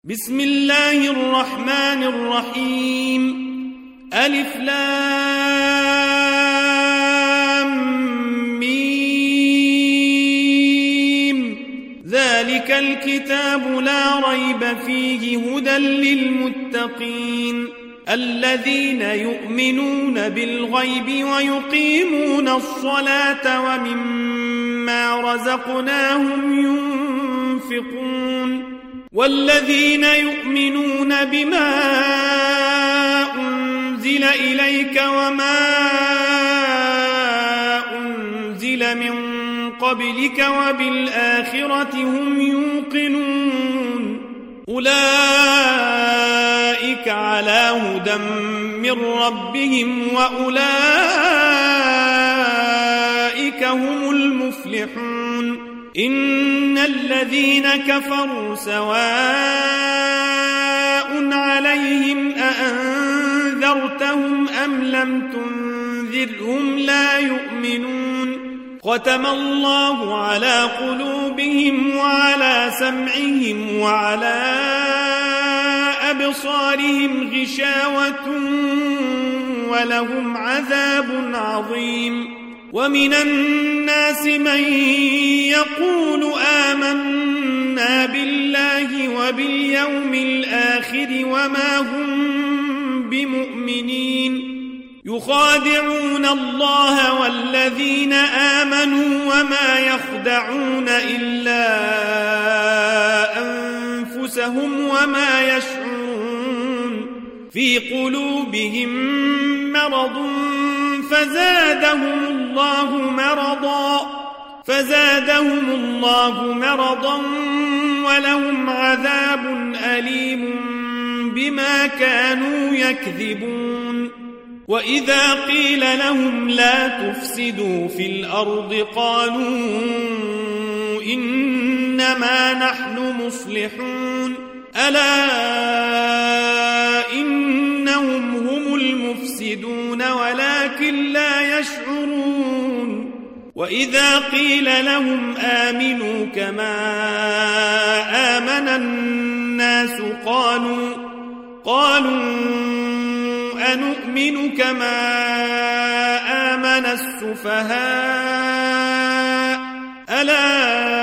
بسم الله الرحمن الرحيم ألف لام ميم ذلك الكتاب لا ريب فيه هدى للمتقين الذين يؤمنون بالغيب ويقيمون الصلاة ومما رزقناهم ينفقون والذين يؤمنون بما أنزل إليك وما أنزل من قبلك وبالآخرة هم يوقنون أولئك على هدى من ربهم وأولئك هم المفلحون إن الذين كفروا سواء عليهم أأنذرتهم أم لم تنذرهم لا يؤمنون ختم الله على قلوبهم وعلى سمعهم وعلى أبصارهم غشاوة ولهم عذاب عظيم ومن الناس من يقول آمنا بالله وباليوم الآخر وما هم بمؤمنين يخادعون الله والذين آمنوا وما يخدعون إلا أنفسهم وما يشعرون في قلوبهم مرض فزادهم الله مرضا ولهم عذاب أليم بما كانوا يكذبون وإذا قيل لهم لا تفسدوا في الأرض قالوا إنما نحن مصلحون ألا إنهم هم المفسدون ولكن لا يشعرون وإذا قيل لهم آمنوا كما آمن الناس قالوا أنؤمن كما آمن السفهاء ألا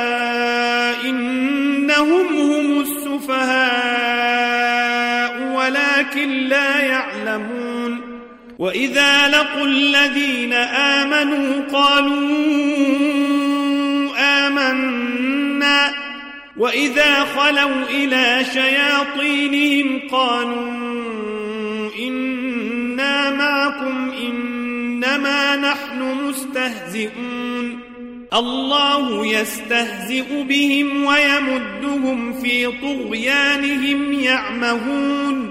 إنهم هم السفهاء ولكن لا يعلمون وإذا لقوا الذين آمنوا قالوا آمنا وإذا خلوا إلى شياطينهم قالوا إنا معكم إنما نحن مستهزئون الله يستهزئ بهم ويمدهم في طغيانهم يعمهون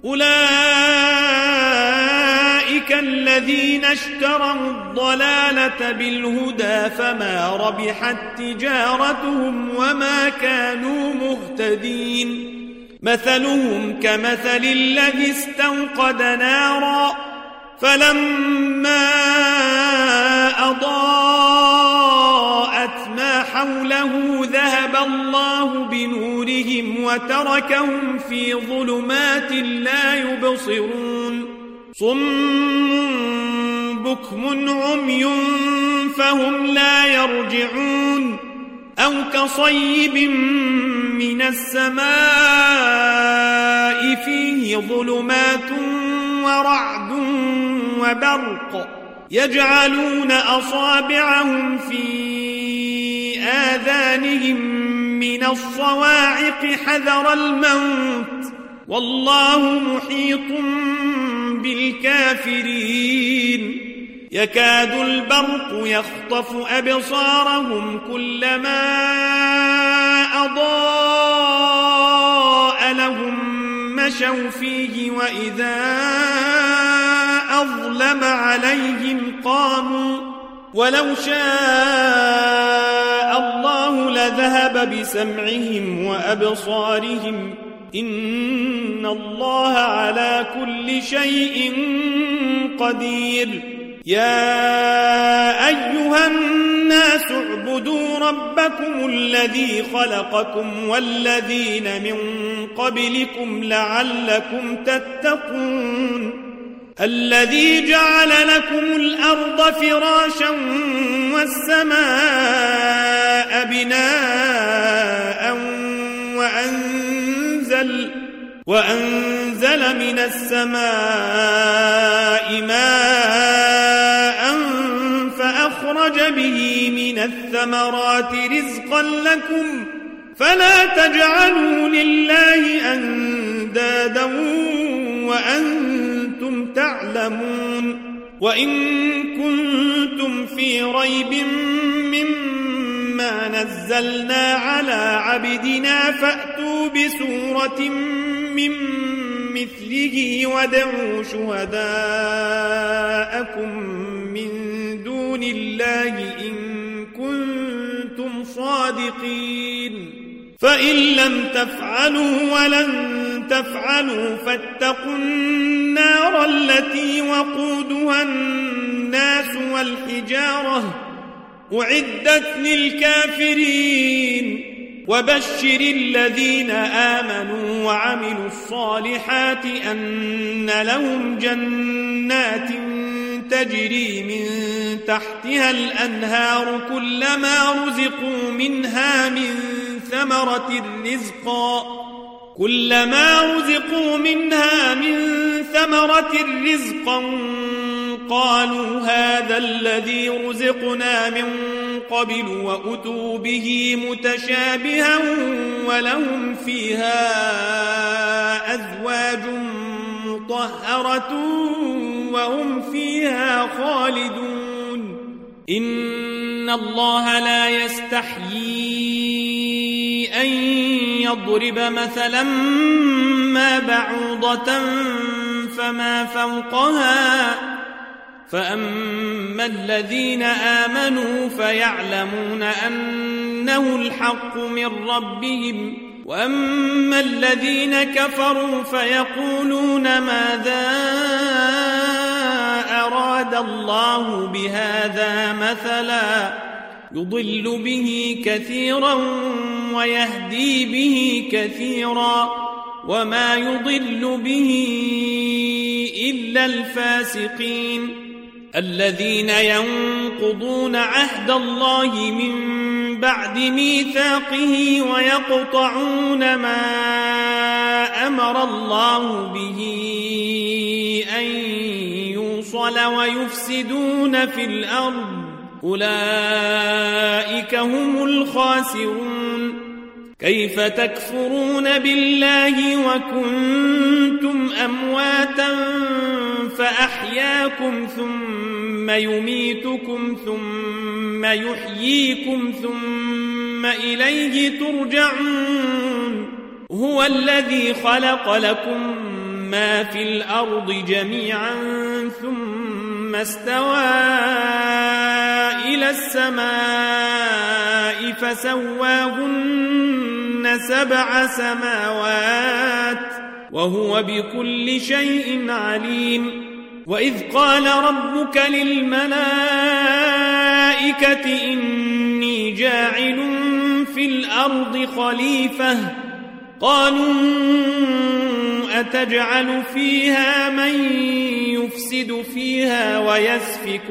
أولئك الذين اشتروا الضلالة بالهدى فما ربحت تجارتهم وما كانوا مهتدين مثلهم كمثل الذي استوقد نارا فلما أضاءت ما حوله ذهب الله بنورهم وتركهم في ظلمات لا يبصرون صم بكم عمي فهم لا يرجعون أو كصيب من السماء فيه ظلمات ورعد وبرق يجعلون أصابعهم في آذانهم من الصواعق حذر الموت والله محيط بالكافرين يكاد البرق يخطف أبصارهم كلما أضاء لهم مشوا فيه وإذا أظلم عليهم قاموا ولو شاء الله لذهب بسمعهم وأبصارهم إن الله على كل شيء قدير يا أيها الناس اعبدوا ربكم الذي خلقكم والذين من قبلكم لعلكم تتقون الذي جعل لكم الأرض فراشا والسماء بناء وأنزل من السماء ماء فأخرج به من الثمرات رزقا لكم فلا تجعلوا لله أندادا وأنتم تعلمون وإن كنتم في ريب مما نزلنا على عبدنا فأتوا بسورة من مثله وادعوا شهداءكم من دون الله إن كنتم صادقين فإن لم تفعلوا ولن تفعلوا فاتقوا النار التي وقودها الناس والحجارة أعدت للكافرين وبشر الذين آمنوا وعملوا الصالحات أن لهم جنات تجري من تحتها الأنهار كلما رزقوا منها من ثمرة رزقا قالوا هذا الذي رزقنا من قبل وأتوا به متشابها ولهم فيها أزواج مطهرة وهم فيها خالدون إن الله لا يستحيي أن يضرب مثلا ما بعوضة فما فوقها فأما الذين آمنوا فيعلمون أنه الحق من ربهم وأما الذين كفروا فيقولون ماذا أراد الله بهذا مثلا يضل به كثيرا ويهدي به كثيرا وما يضل به إلا الفاسقين الذين ينقضون عهد الله من بعد ميثاقه ويقطعون ما أمر الله به أن يوصل ويفسدون في الأرض أولئك هم الخاسرون كيف تكفرون بالله وكنتم أمواتا فأحياكم ثم يميتكم ثم يحييكم ثم إليه ترجعون هو الذي خلق لكم ما في الأرض جميعا ثم استوى إلى السماء فسواهن 7 سماوات وهو بكل شيء عليم وإذ قال ربك للملائكة إني جاعل في الأرض خليفة قالوا أتجعل فيها من يفسد فيها ويسفك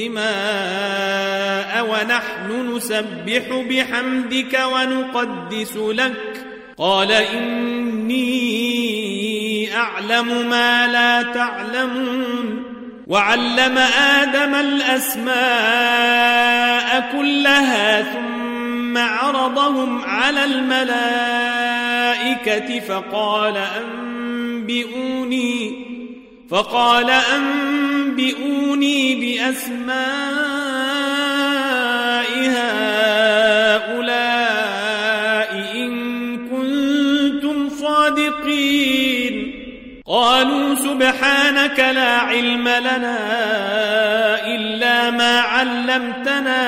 الدماء ونحن نسبح بحمدك ونقدس لك قال إني أعلم ما لا تعلمون وعلم آدم الأسماء كلها ثم عرضهم على الملائكة فقال أنبئوني بأسماء هؤلاء إن كنتم صادقين قالوا سبحانك لا علم لنا إلا ما علمتنا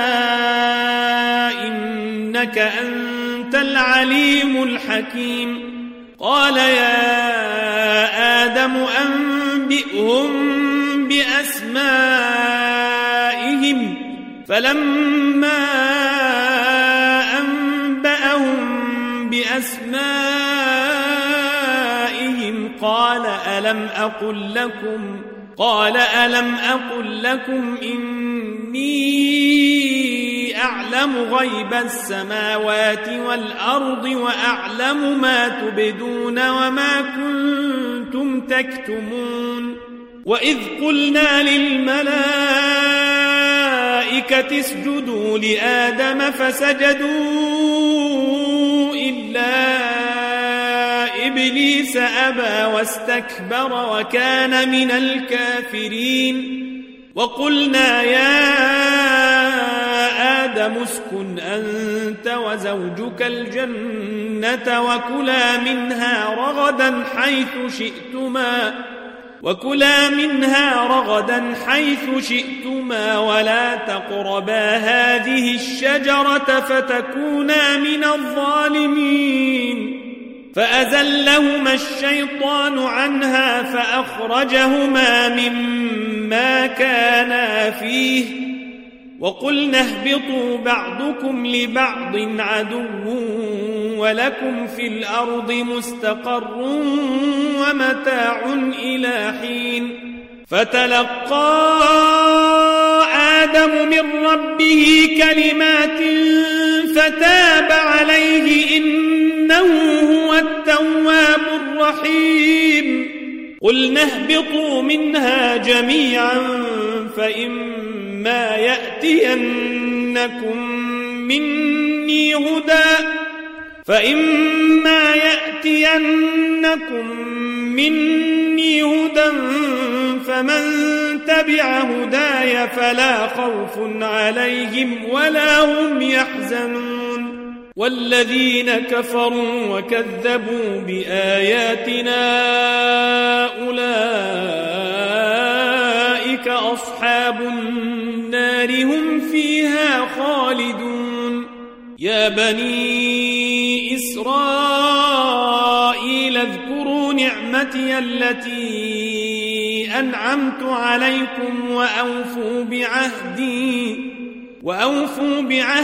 إنك أنت العليم الحكيم قال يا آدم أنبئهم بأسمائهم فلما أنبأهم بأسمائهم قال ألم أقل لكم إني أعلم غيب السماوات والأرض وأعلم ما تبدون وما كنتم تكتمون وإذ قلنا للملائكة اسجدوا لآدم فسجدوا إلا إبليس أبى واستكبر وكان من الكافرين وقلنا يا آدم اسكن أنت وزوجك الجنة وكلا منها رغدا حيث شئتما ولا تقربا هذه الشجرة فتكونا من الظالمين فأزلهما الشيطان عنها فأخرجهما مما كانا فيه وقلنا اهبطوا بعضكم لبعض عدو ولكم في الأرض مستقر ومتاع إلى حين فتلقى آدم من ربه كلمات فتاب عليه إنه هو التواب الرحيم قلنا اهبطوا منها جميعا فإما يأتينكم مني هدى فمن تبع هداي فلا خوف عليهم ولا هم يحزنون والذين كفروا وكذبوا بآياتنا أولئك أصحاب النار هم فيها خالدون يا بني إسرائيل اذكروا نعمتي التي أنعمت عليكم وأوفوا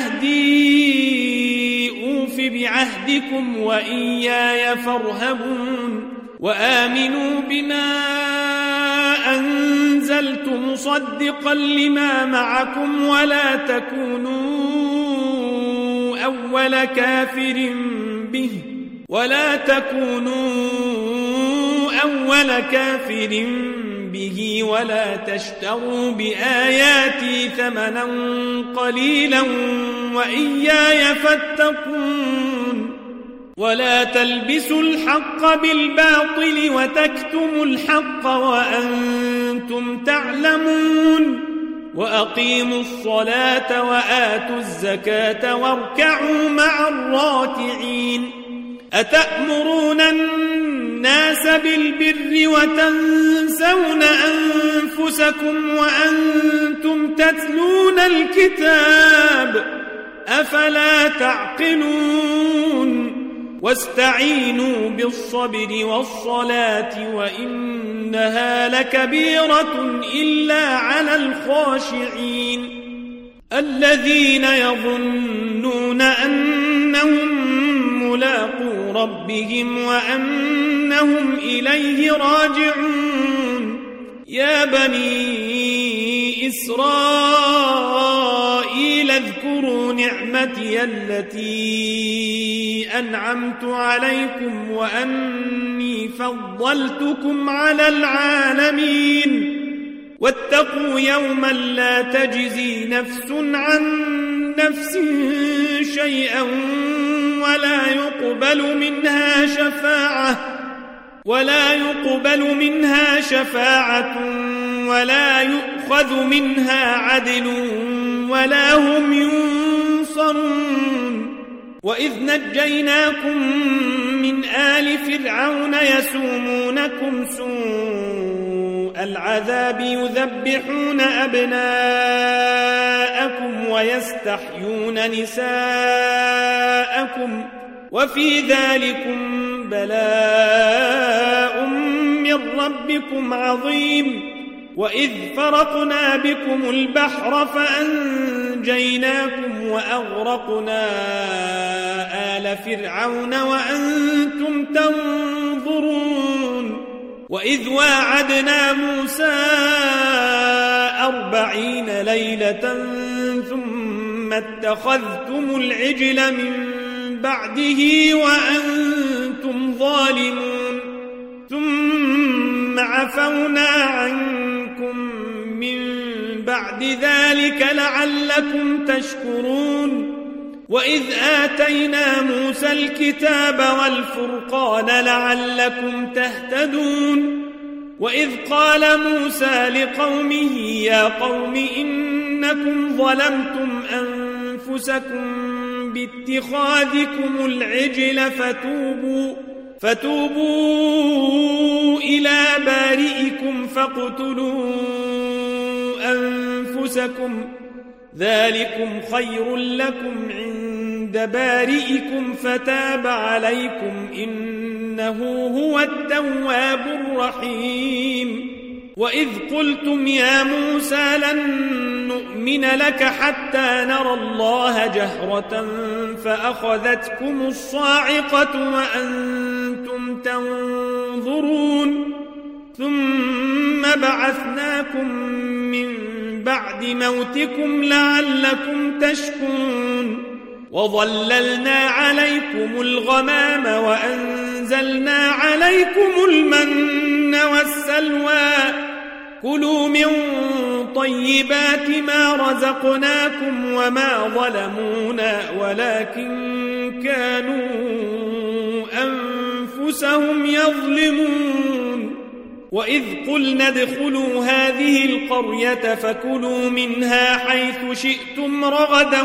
بعهدي أوف بعهدكم وإياي فارهبون وآمنوا بما أنزلت مصدقا لما معكم ولا تكونوا أول كافر به ولا تشتروا بآياتي ثمنا قليلا وإياي فاتقون ولا تلبسوا الحق بالباطل وتكتموا الحق وأنتم تعلمون وأقيموا الصلاة وآتوا الزكاة واركعوا مع الراكعين أتأمرون الناس بالبر وتنسون أنفسكم وأنتم تتلون الكتاب أفلا تعقلون واستعينوا بالصبر والصلاة وإنها لكبيرة إلا على الخاشعين الذين يظنون أنهم ملاقو ربهم وأنهم إليه راجعون يا بني إسرائيل اذكروا نعمتي التي أنعمت عليكم وأني فضلتكم على العالمين واتقوا يوما لا تجزي نفس عن نفس شيئا ولا يقبل منها شفاعة ولا يؤخذ منها عدل ولا هم ينصرون وإذ نجيناكم من آل فرعون يسومونكم سوء العذاب يذبحون أبناءكم ويستحيون نساءكم وفي ذلكم بلاء من ربكم عظيم وإذ فرقنا بكم البحر فأنجيناكم وأغرقنا آل فرعون وأنتم تنظرون وإذ واعدنا موسى 40 ليلة ثم اتخذتم العجل من بعده وأنتم ظالمون ثم عفونا عنكم من بعد ذلك لعلكم تشكرون وإذ آتينا موسى الكتاب والفرقان لعلكم تهتدون وإذ قال موسى لقومه يا قوم إنكم ظلمتم أنفسكم باتخاذكم العجل فتوبوا إلى بارئكم فاقتلوا أنفسكم ذلكم خير لكم عند بارئكم فتاب عليكم إنه هو التواب الرحيم وإذ قلتم يا موسى لن نؤمن لك حتى نرى الله جهرة فأخذتكم الصاعقة وأنتم تنظرون ثم بعثناكم من بعد موتكم لعلكم تشكرون وظللنا عليكم الغمام وأنزلنا عليكم المن والسلوى كلوا من طيبات ما رزقناكم وما ظلمونا ولكن كانوا أنفسهم يظلمون وإذ قلنا ادخلوا هذه القرية فكلوا منها حيث شئتم رغدا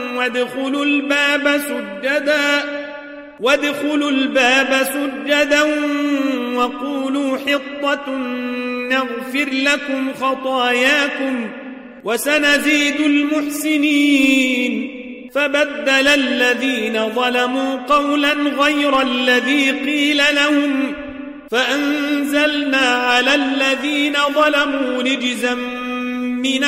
وادخلوا الباب سجدا وقولوا حطة نغفر لكم خطاياكم وسنزيد المحسنين فبدل الذين ظلموا قولا غير الذي قيل لهم فأنزلنا على الذين ظلموا رجزا من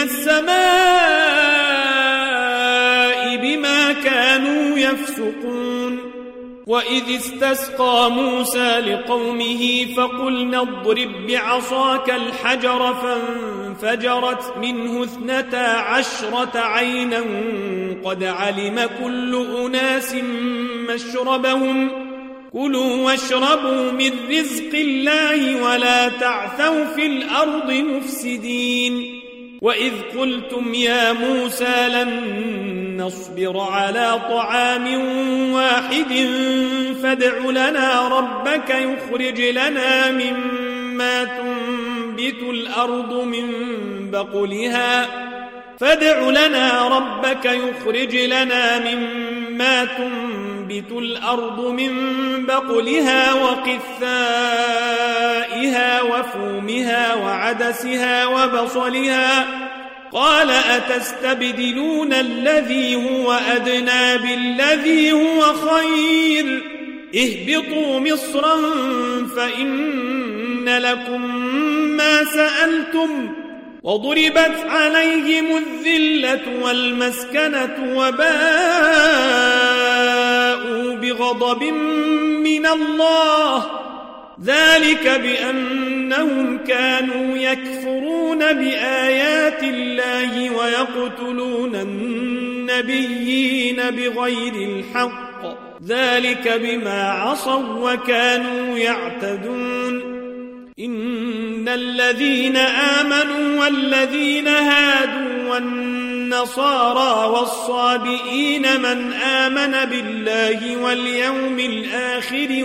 السماء بما كانوا يفسقون وإذ استسقى موسى لقومه فقلنا اضرب بعصاك الحجر فانفجرت منه 12 عينا قد علم كل أناس مشربهم كلوا واشربوا من رزق الله ولا تعثوا في الأرض مفسدين وإذ قلتم يا موسى لن نصبر على طعام واحد فادع لنا ربك يخرج لنا مما تنبت الأرض من بقلها وقثائها وفومها وعدسها وبصلها قال أتستبدلون الذي هو أدنى بالذي هو خير اهبطوا مصرا فإن لكم ما سألتم وضربت عليهم الذلة والمسكنة وباءوا بغضب من الله ذلك بأنهم كانوا يكفرون بآيات الله ويقتلون النبيين بغير الحق ذلك بما عصوا وكانوا يعتدون إن الذين آمنوا والذين هادوا والنصارى والصابئين من آمن بالله واليوم الآخر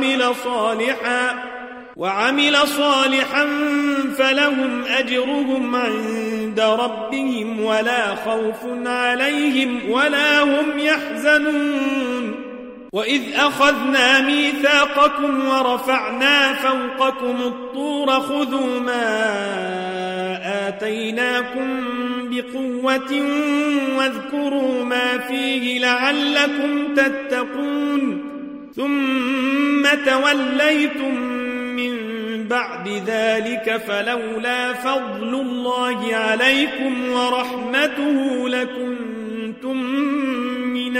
وعمل صالحا فلهم أجرهم عند ربهم ولا خوف عليهم ولا هم يحزنون وإذ أخذنا ميثاقكم ورفعنا فوقكم الطور خذوا ما آتيناكم بقوة واذكروا ما فيه لعلكم تتقون ثم توليتم من بعد ذلك فلولا فضل الله عليكم ورحمته لكنتم من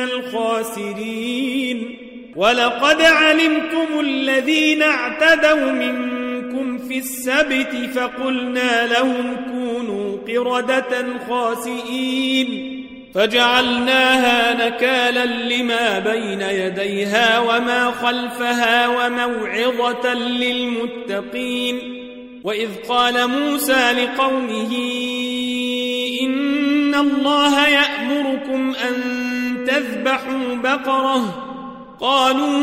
الخاسرين ولقد علمتم الذين اعتدوا منكم نسلكهم في السبت فقلنا لهم كونوا قردة خاسئين فجعلناها نكالا لما بين يديها وما خلفها وموعظة للمتقين. وإذ قال موسى لقومه إن الله يأمركم أن تذبحوا بقرة قالوا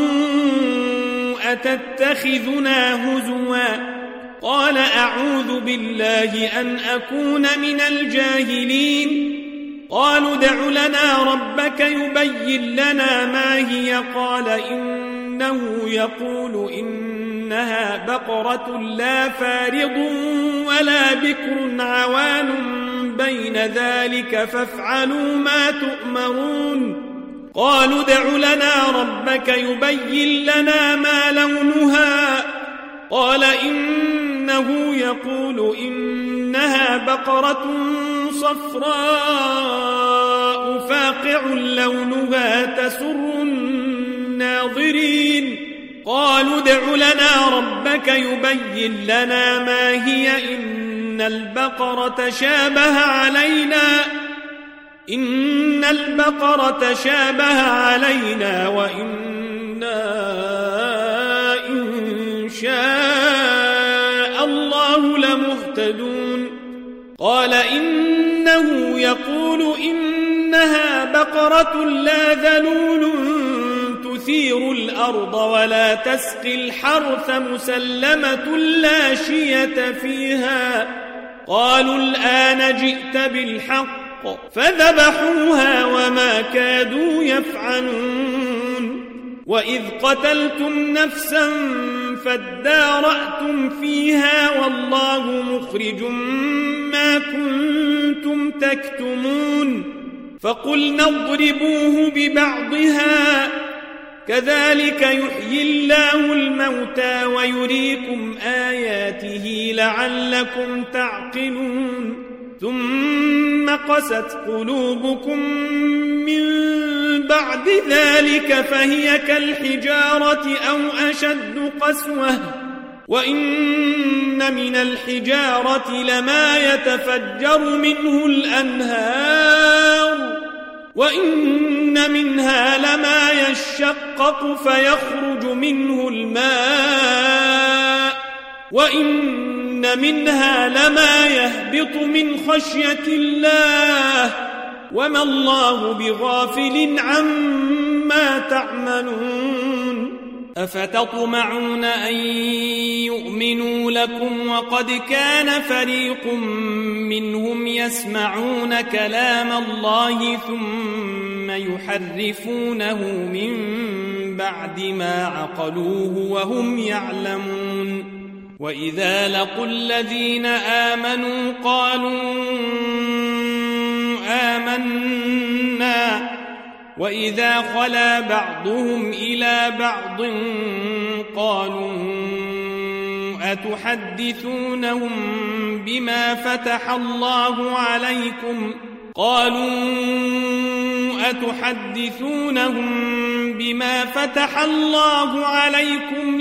أتتخذنا هزوا قال أعوذ بالله أن أكون من الجاهلين. قالوا ادع لنا ربك يبين لنا ما هي قال إنه يقول إنها بقرة لا فارض ولا بكر عوان بين ذلك فافعلوا ما تؤمرون. قالوا ادع لنا ربك يبين لنا ما لونها قال إنه يقول إنها بقرة صفراء فاقع لونها تسر الناظرين. قالوا ادع لنا ربك يبين لنا ما هي إن البقرة شابه علينا وإنا إن شاء الله لمهتدون. قال إنه يقول إنها بقرة لا ذلول تثير الأرض ولا تسقي الحرث مسلمة لا شية فيها. قالوا الآن جئت بالحق فذبحوها وما كادوا يفعلون. وإذ قتلتم نفسا فادارأتم فيها والله مخرج ما كنتم تكتمون. فقلنا اضربوه ببعضها كذلك يحيي الله الموتى ويريكم آياته لعلكم تعقلون. ثم قست قلوبكم من بعد ذلك فهي كالحجارة أو أشد قسوة وإن من الحجارة لما يتفجر منه الأنهار وإن منها لما يشقق فيخرج منه الماء وإن منها لما يهبط من خشية الله وما الله بغافل عما تعملون. أفتطمعون أن يؤمنوا لكم وقد كان فريق منهم يسمعون كلام الله ثم يحرفونه من بعد ما عقلوه وهم يعلمون. وإذا لقوا الذين آمنوا قالوا آمنا وإذا خلا بعضهم إلى بعض قالوا أتحدثونهم بما فتح الله عليكم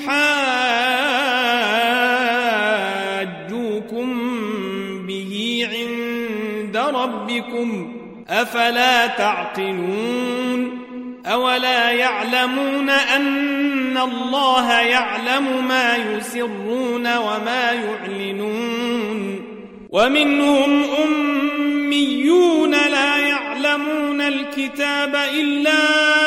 ليحاجوكم به عند ربكم أفلا تعقلون. أولا يعلمون أن الله يعلم ما يسرون وما يعلنون. ومنهم أميون لا يعلمون الكتاب إلا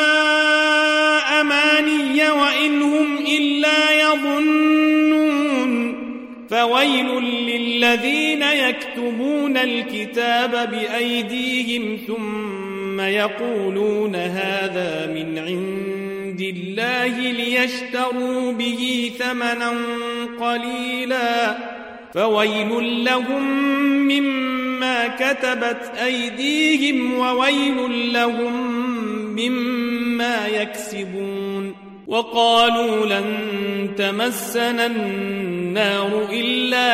أماني وإن هم إلا يظنون. فويل للذين يكتبون الكتاب بأيديهم ثم يقولون هذا من عند الله ليشتروا به ثمنا قليلا فويل لهم مما كتبت أيديهم وويل لهم مما يكسبون. وقالوا لن تمسنا النار إلا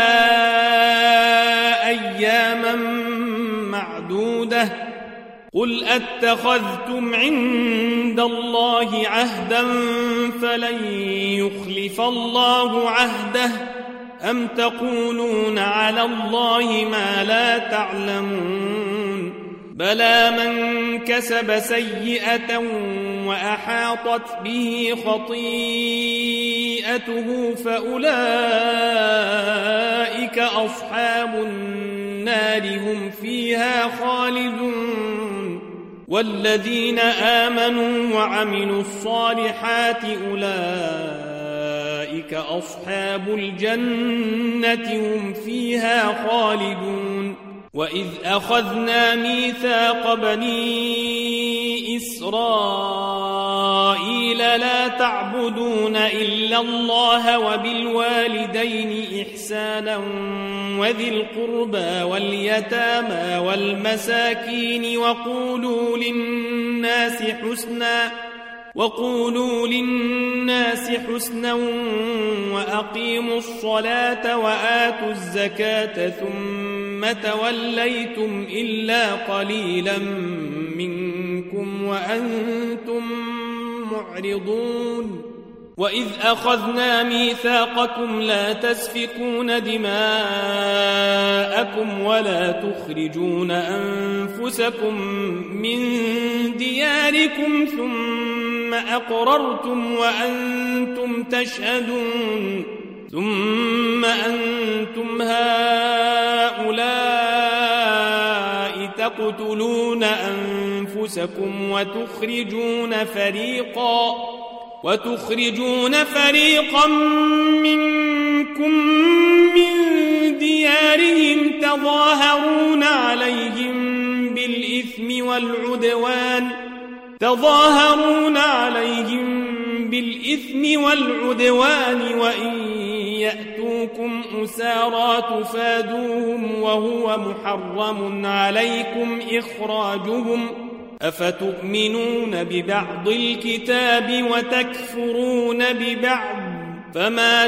أياما معدودة قل أتخذتم عند الله عهدا فلن يخلف الله عهده أم تقولون على الله ما لا تعلمون بلى من كسب سيئة وأحاطت به خطيئته فأولئك أصحاب النار هم فيها خالدون والذين آمنوا وعملوا الصالحات أولئك أصحاب الجنة هم فيها خالدون وإذ أخذنا ميثاق بني إسرائيل لا تعبدون إلا الله وبالوالدين إحسانا وذي القربى واليتامى والمساكين وقولوا للناس حسنا وأقيموا الصلاة وآتوا الزكاة ثم توليتم إلا قليلا منكم وأنتم معرضون وإذ أخذنا ميثاقكم لا تسفكون دماءكم ولا تخرجون أنفسكم من دياركم ثم أقررتم وأنتم تشهدون ثم أنتم هؤلاء تقتلون أنفسكم وتخرجون فريقا منكم من ديارهم تظاهرون عليهم بالإثم والعدوان وإن يأتوكم أسارى تفادوهم وهو محرم عليكم إخراجهم أفتؤمنون ببعض الكتاب وتكفرون ببعض فما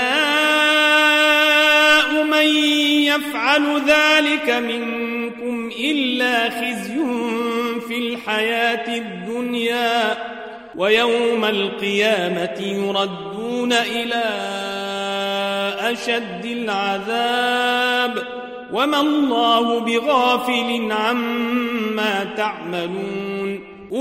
جزاء من يفعل ذلك منكم إلا خزي في الحياة الدنيا ويوم القيامة يردون إلى أشد العذاب وما الله بغافل عما تعملون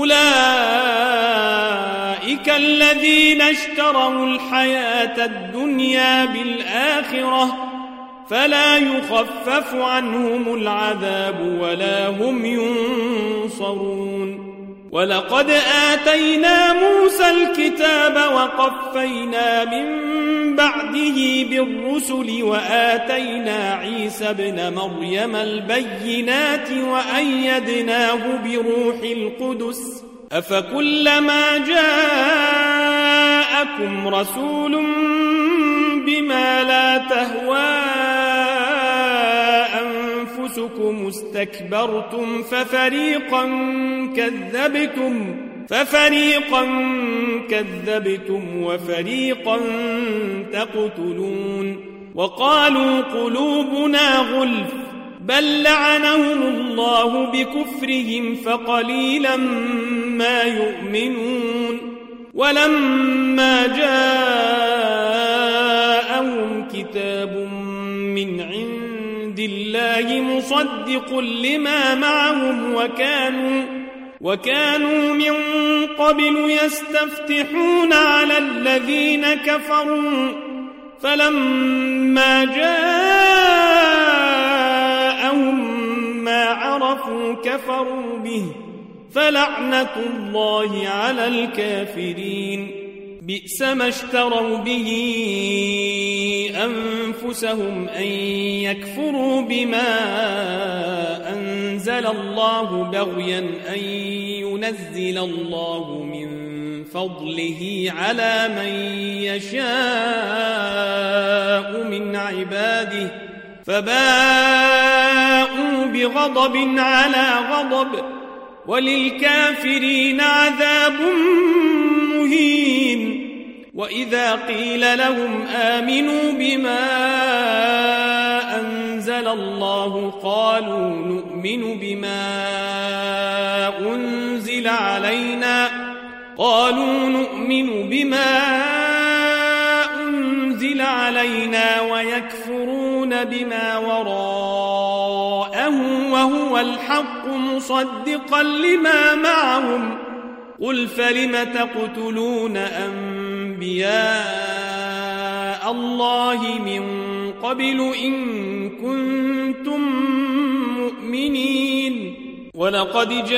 أولئك الذين اشتروا الحياة الدنيا بالآخرة فلا يخفف عنهم العذاب ولا هم ينصرون ولقد آتينا موسى الكتاب وقفينا من بعده بالرسل وآتينا عيسى ابن مريم البينات وأيدناه بروح القدس أفكلما جاءكم رسول بما لا تهوى أنفسكم استكبرتم ففريقا كذبتم وفريقا تقتلون وقالوا قلوبنا غلف بل لعنهم الله بكفرهم فقليلا ما يؤمنون ولما جاءهم كتاب من عند الله مصدق لما معهم وكانوا من قبل يستفتحون على الذين كفروا فلما جاءهم ما عرفوا كفروا به فلعنة الله على الكافرين بئس ما اشتروا به أنفسهم أن يكفروا بما أنزل الله بغيا أن ينزل الله من فضله على من يشاء من عباده فباءوا بغضب على غضب وللكافرين عذاب مهين وإذا قيل لهم آمنوا بما أنزل الله قالوا نؤمن بما أنزل أنزل علينا ويكفرون بما وراءه وهو الحق مصدقا لما معهم قل فلم تقتلون أنبياء الله من قبل إن كنتم مؤمنين ولقد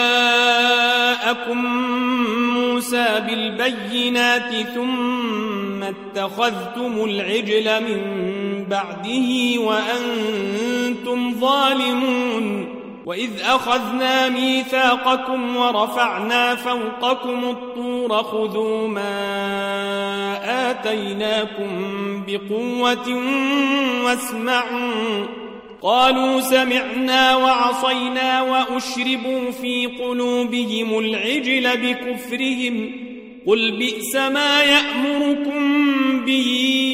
جاءكم موسى بالبينات ثم اتخذتم العجل من بعده وأنتم ظالمون وإذ أخذنا ميثاقكم ورفعنا فوقكم الطور خذوا ما آتيناكم بقوة واسمعوا قالوا سمعنا وعصينا وأشربوا في قلوبهم العجل بكفرهم قل بئس ما يأمركم به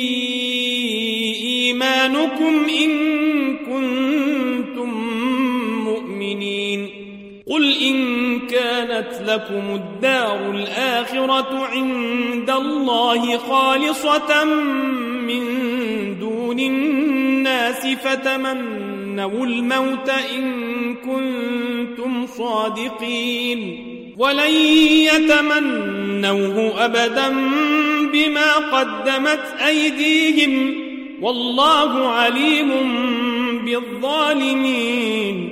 إيمانكم إن كنتم مؤمنين قل إن كانت لكم الدار الآخرة عند الله خالصة من دون الناس فتمنوا الموت إن كنتم صادقين ولن يتمنوه أبدا بما قدمت أيديهم والله عليم بالظالمين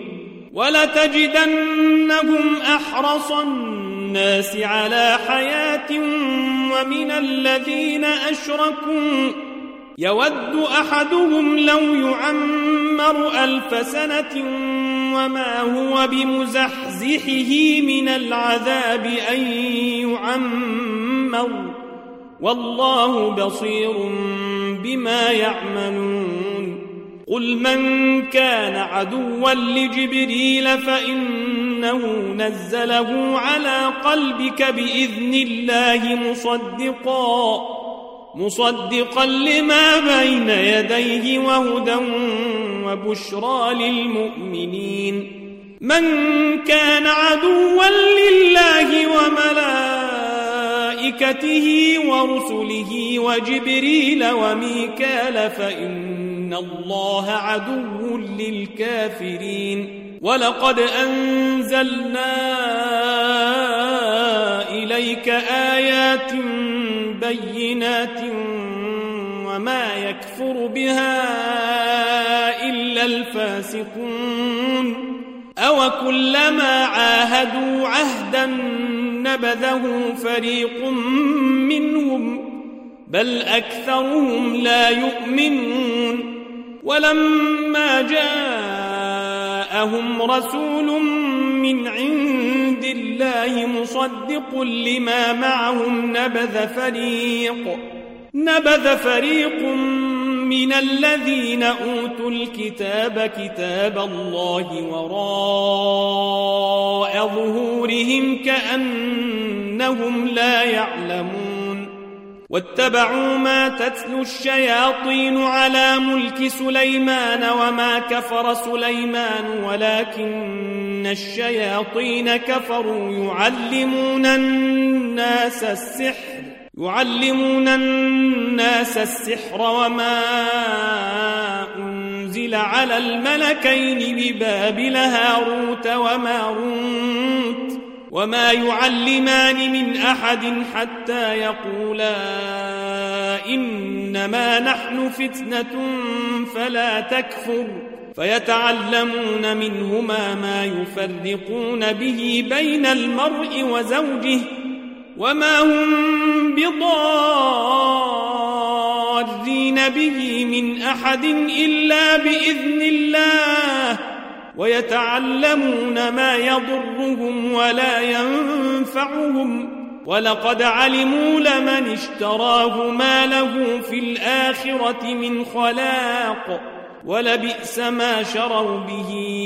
ولتجدنهم أحرص الناس على حياة ومن الذين أشركوا يود أحدهم لو يعمر 1000 سنة وما هو بمزحزحه من العذاب أن يعمر والله بصير بما يعملون قل من كان عدوا لجبريل فإنه نزله على قلبك بإذن الله مصدقا لما بين يديه وهدى وبشرى للمؤمنين من كان عدوا لله وملائكته ورسله وجبريل وميكال فإن الله عدو للكافرين ولقد أنزلنا إليك آيات بينات وما يكفر بها إلا الفاسقون أوكلما عاهدوا عهدا نبذه فريق منهم بل أكثرهم لا يؤمنون ولما جاءهم رسول من عند الله مصدق لما معهم نبذ فريق من الذين أوتوا الكتاب كتاب الله وراء ظهورهم كأنهم لا يعلمون واتبعوا ما تتلو الشياطين على ملك سليمان وما كفر سليمان ولكن الشياطين كفروا يعلمون الناس السحر وما أنزل على الملكين ببابل هاروت وماروت وما يعلمان من أحد حتى يقولا إنما نحن فتنة فلا تكفر فيتعلمون منهما ما يفرقون به بين المرء وزوجه وما هم بضارين به من أحد إلا بإذن الله ويتعلمون ما يضرهم ولا ينفعهم ولقد علموا لمن اشتراه ما له في الآخرة من خلاق ولبئس ما شروا به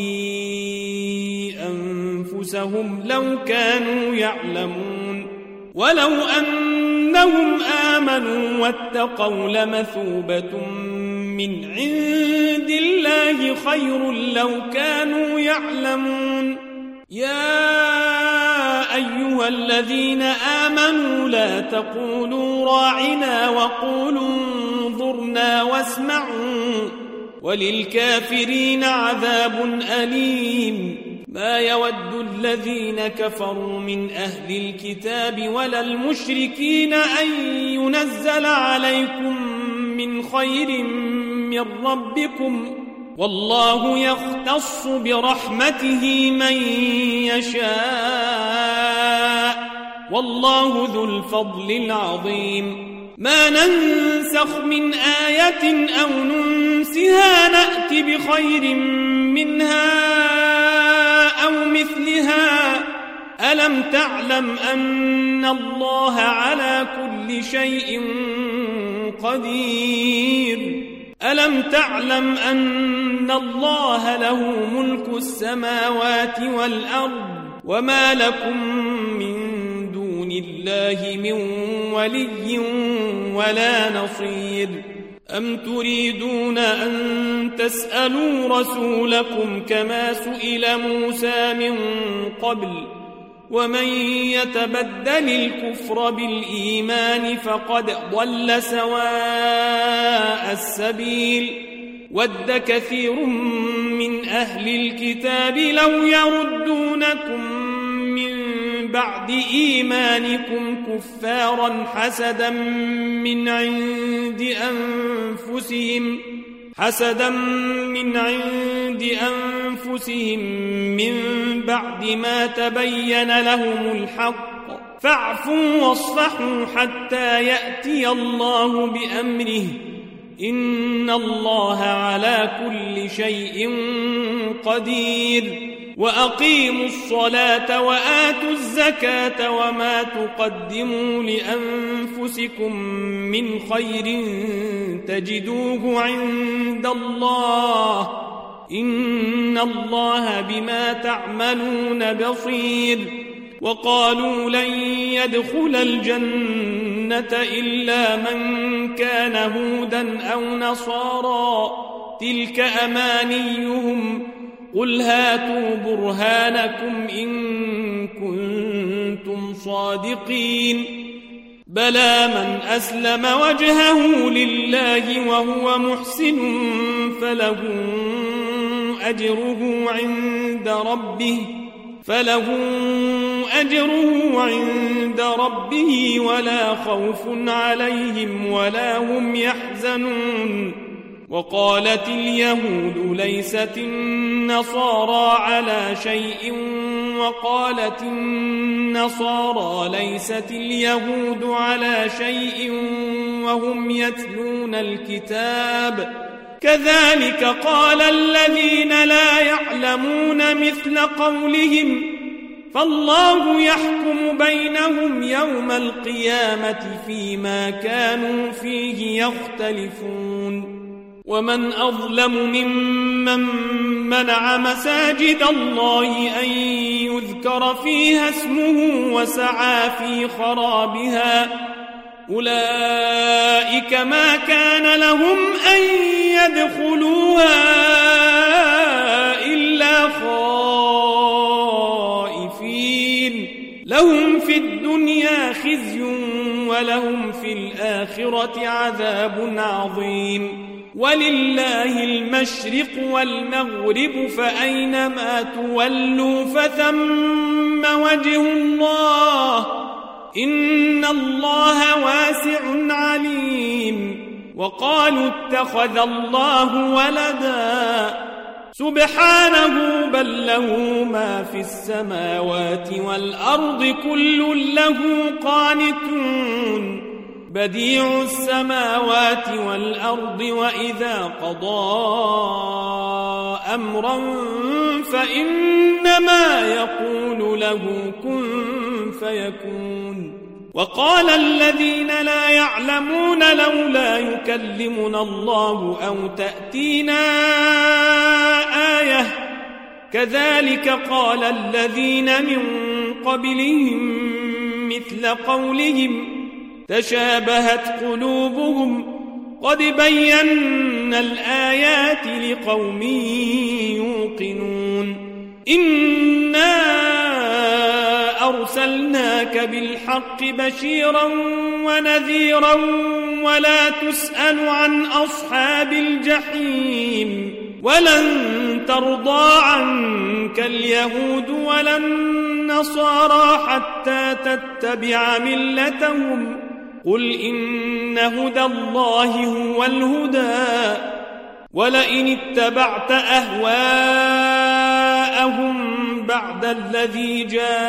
أنفسهم لو كانوا يعلمون ولو أنهم آمنوا واتقوا لمثوبة من عند الله خير لو كانوا يعلمون يا أيها الذين آمنوا لا تقولوا راعنا وقولوا انظرونا واسمعوا وللكافرين عذاب أليم. ما يود الذين كفروا من أهل الكتاب ولا المشركين أن ينزل عليكم من خير من ربكم والله يختص برحمته من يشاء والله ذو الفضل العظيم. ما ننسخ من آية أو ننسها نأت بخير منها أو مثلها. ألم تعلم أن الله على كل شيء قدير؟ ألم تعلم أن الله له ملك السماوات والأرض وما لكم من دون الله من ولي ولا نصير؟ أم تريدون أن تسألوا رسولكم كما سئل موسى من قبل ومن يتبدل الكفر بالإيمان فقد ضل سواء السبيل. ود كثير من أهل الكتاب لو يردونكم من بعد إيمانكم كفارا حسدا من عند أنفسهم من بعد ما تبين لهم الحق فاعفوا واصفحوا حتى يأتي الله بأمره إن الله على كل شيء قدير. وأقيموا الصلاة وآتوا الزكاة وما تقدموا لأنفسكم من خير تجدوه عند الله إن الله بما تعملون بصير. وقالوا لن يدخل الجنة إلا من كان هودا أو نصارى تلك أمانيهم قل هاتوا برهانكم إن كنتم صادقين. بلى من أسلم وجهه لله وهو محسن فله أجره عند ربه ولا خوف عليهم ولا هم يحزنون. وقالت اليهود ليست النصارى على شيء وقالت النصارى ليست اليهود على شيء وهم يتلون الكتاب كذلك قال الذين لا يعلمون مثل قولهم فالله يحكم بينهم يوم القيامة فيما كانوا فيه يختلفون. ومن أظلم ممن منع مساجد الله أن يذكر فيها اسمه وسعى في خرابها أولئك ما كان لهم أن يدخلوها إلا خائفين لهم في الدنيا خزي ولهم في الآخرة عذاب عظيم. ولله المشرق والمغرب فأينما تولوا فثم وجه الله إن الله واسع عليم. وقالوا اتخذ الله ولدا سبحانه بل له ما في السماوات والأرض كل له قانتون. بديع السماوات والأرض وإذا قضى أمرا فإنما يقول له كن فيكون. وقال الذين لا يعلمون لولا يكلمنا الله أو تأتينا آية كذلك قال الذين من قبلهم مثل قولهم تشابهت قلوبهم قد بينا الآيات لقوم يوقنون. إنا أرسلناك بالحق بشيرا ونذيرا ولا تسأل عن أصحاب الجحيم ولن ترضى عنك اليهود ولا النصارى حتى تتبع ملتهم قل إن هدى الله هو الهدى ولئن اتبعت أهواءهم بعد الذي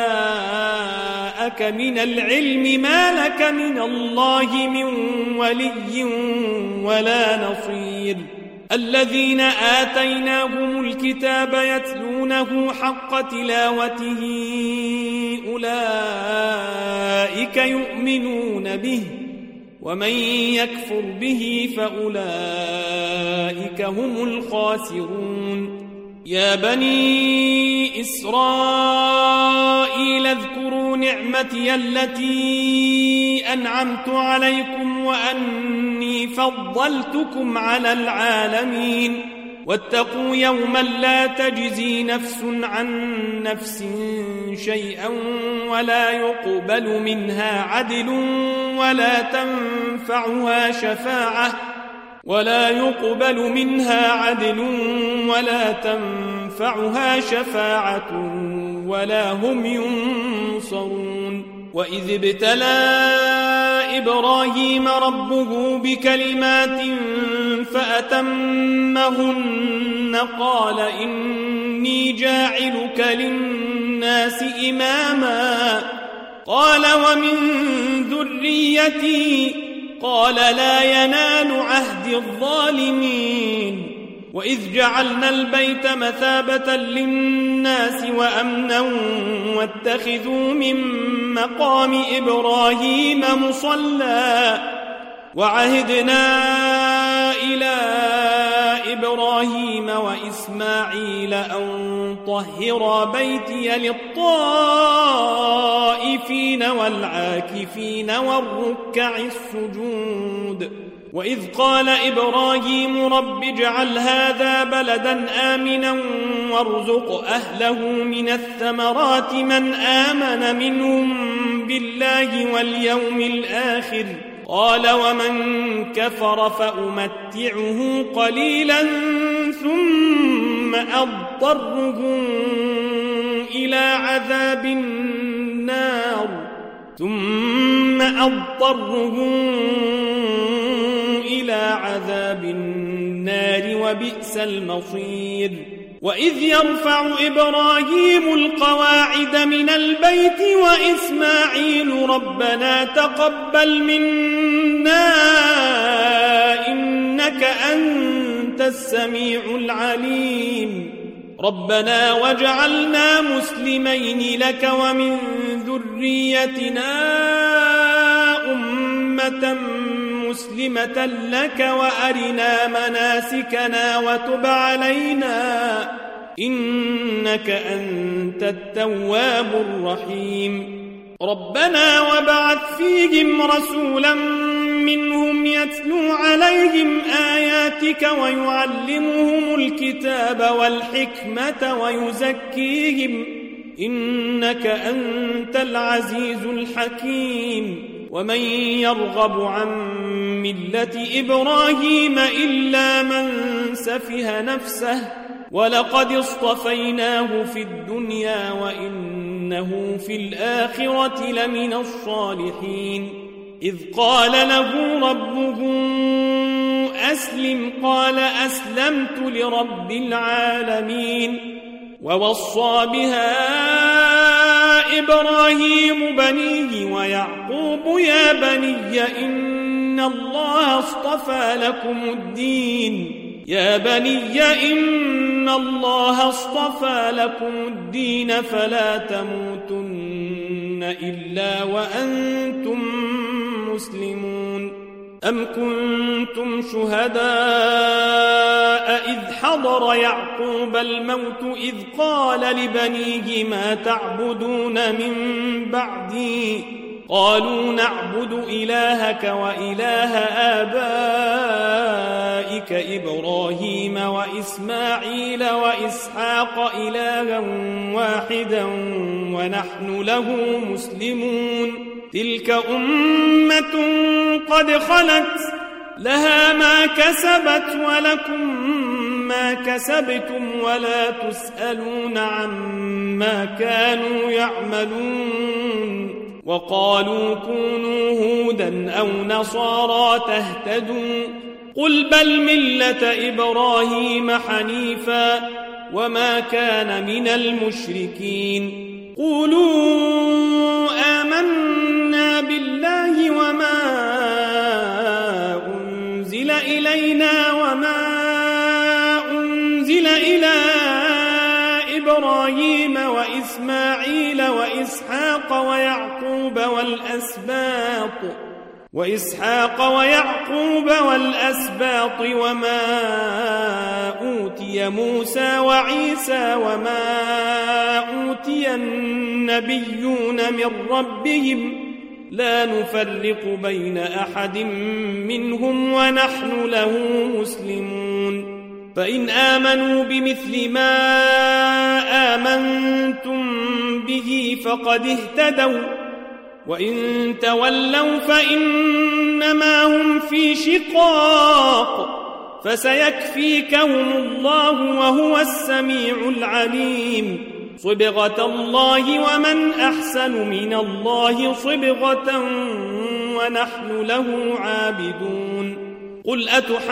جاءك من العلم ما لك من الله من ولي ولا نصير الذين آتيناهم الكتاب يتلونه حق تلاوته أولئك يؤمنون به ومن يكفر به فأولئك هم الخاسرون يا بني إسرائيل اذكروا نعمتي التي أنعمت عليكم وأني فضلتكم على العالمين واتقوا يوما لا تجزي نفس عن نفس شيئا ولا يقبل منها عدل ولا تنفعها عدل ولا هم ينصرون وإذ ابتلى إبراهيم ربه بكلمات فأتمهن قال إني جاعلك للناس إماما قال ومن ذريتي قال لا ينال عهد الظالمين وإذ جعلنا البيت مثابة للناس وأمنا واتخذوا من مقام إبراهيم مصلى وعهدنا إلى إبراهيم وإسماعيل أن طهرا بيتي للطائفين والعاكفين والركع السجود وإذ قال إبراهيم رب اجعل هذا بلدا آمنا وارزق أهله من الثمرات من آمن منهم بالله واليوم الآخر قال ومن كفر فأمتعه قليلا ثم أضطره إلى عذاب النار وبئس المصير وإذ يرفع إبراهيم القواعد من البيت وإسماعيل ربنا تقبل منا إنك أنت السميع العليم ربنا واجعلنا مسلمين لك ومن ذريتنا أمة مسلمة لك وأرنا مناسكنا وتب علينا إنك أنت التواب الرحيم ربنا وابعث فيهم رسولا منهم يتلو عليهم آياتك ويعلمهم الكتاب والحكمة ويزكيهم إنك أنت العزيز الحكيم ومن يرغب عن ملة إبراهيم إلا من سفه نفسه ولقد اصطفيناه في الدنيا وإنه في الآخرة لمن الصالحين إذ قال له ربه أسلم قال أسلمت لرب العالمين ووصى بها إبراهيم بنيه ويعقوب يا بني إن الله اصطفى لكم الدين فلا تموتن إلا وأنتم مسلمون أم كنتم شهداء إذ حضر يعقوب الموت إذ قال لبنيه ما تعبدون من بعدي قالوا نعبد إلهك وإله آبائك إبراهيم وإسماعيل وإسحاق إلها واحدا ونحن له مسلمون تلك أمة قد خلت لها ما كسبت ولكم ما كسبتم ولا تسألون عما كانوا يعملون وقالوا كونوا هودا أو نصارى تهتدوا قل بل ملة إبراهيم حنيفا وما كان من المشركين قولوا آمنا بالله وما أنزل إلينا وما أنزل إلى إبراهيم وإسماعيل وإسحاق ويعقوب والأسباط وما أوتي موسى وعيسى وما أوتي النبيون من ربهم لا نفرق بين أحد منهم ونحن له مسلمون فإن آمنوا بمثل ما آمنتم به فقد اهتدوا وإن تولوا فإنما هم في شقاق فسيكفيكهم الله وهو السميع العليم صبغة الله ومن أحسن من الله صبغة ونحن له عابدون قل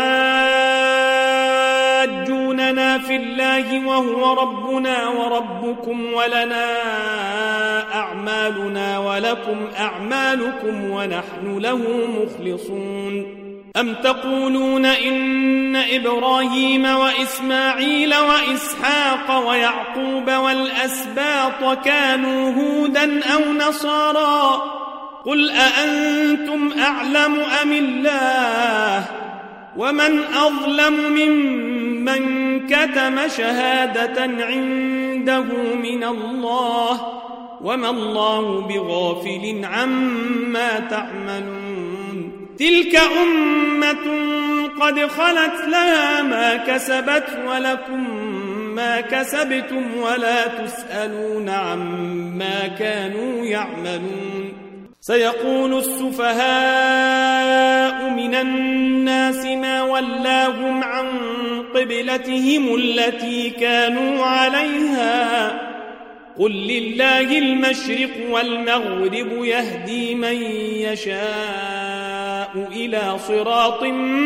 أتحاجوننا في الله وهو ربنا وربكم ولنا أعمالنا ولكم أعمالكم ونحن له مخلصون أم تقولون إن إبراهيم وإسماعيل وإسحاق ويعقوب والأسباط كانوا هودا أو نصارى قل أأنتم أعلم أم الله ومن أظلم ممن كتم شهادة عنده من الله وما الله بغافل عما تعملون تلك أمة قد خلت لها ما كسبت ولكم ما كسبتم ولا تسألون عما كانوا يعملون سيقول السفهاء من الناس ما ولاهم عن قبلتهم التي كانوا عليها قل لله المشرق والمغرب يهدي من يشاء إلى صراط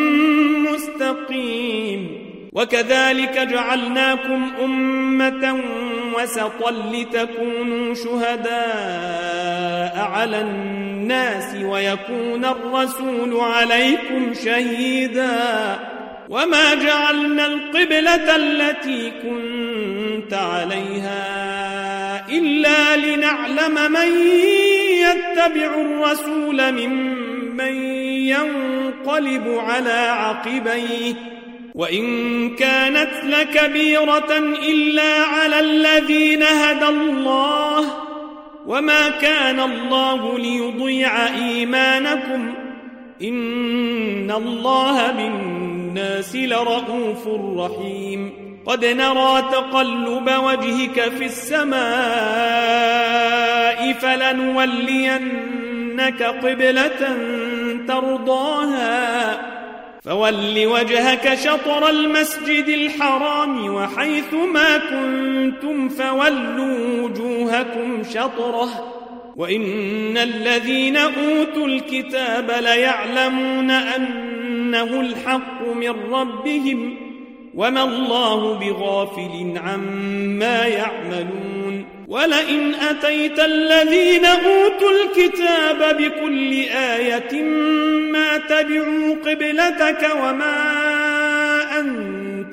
مستقيم وكذلك جعلناكم أمة وسطا لتكونوا شهداء على الناس ويكون الرسول عليكم شهيدا وما جعلنا القبلة التي كنت عليها إلا لنعلم من يتبع الرسول ممن ينقلب على عقبيه وإن كانت لكبيرة إلا على الذين هدى الله وما كان الله ليضيع إيمانكم إن الله بالناس لرؤوف رحيم قد نرى تقلب وجهك في السماء فلنولينك قبلة ترضاها فول وجهك شطر المسجد الحرام وحيث ما كنتم فولوا وجوهكم شطره وإن الذين أوتوا الكتاب ليعلمون أنه الحق من ربهم وما الله بغافل عما يعملون ولئن أتيت الذين أوتوا الكتاب بكل آية ما تبعوا قبلتك وما أنت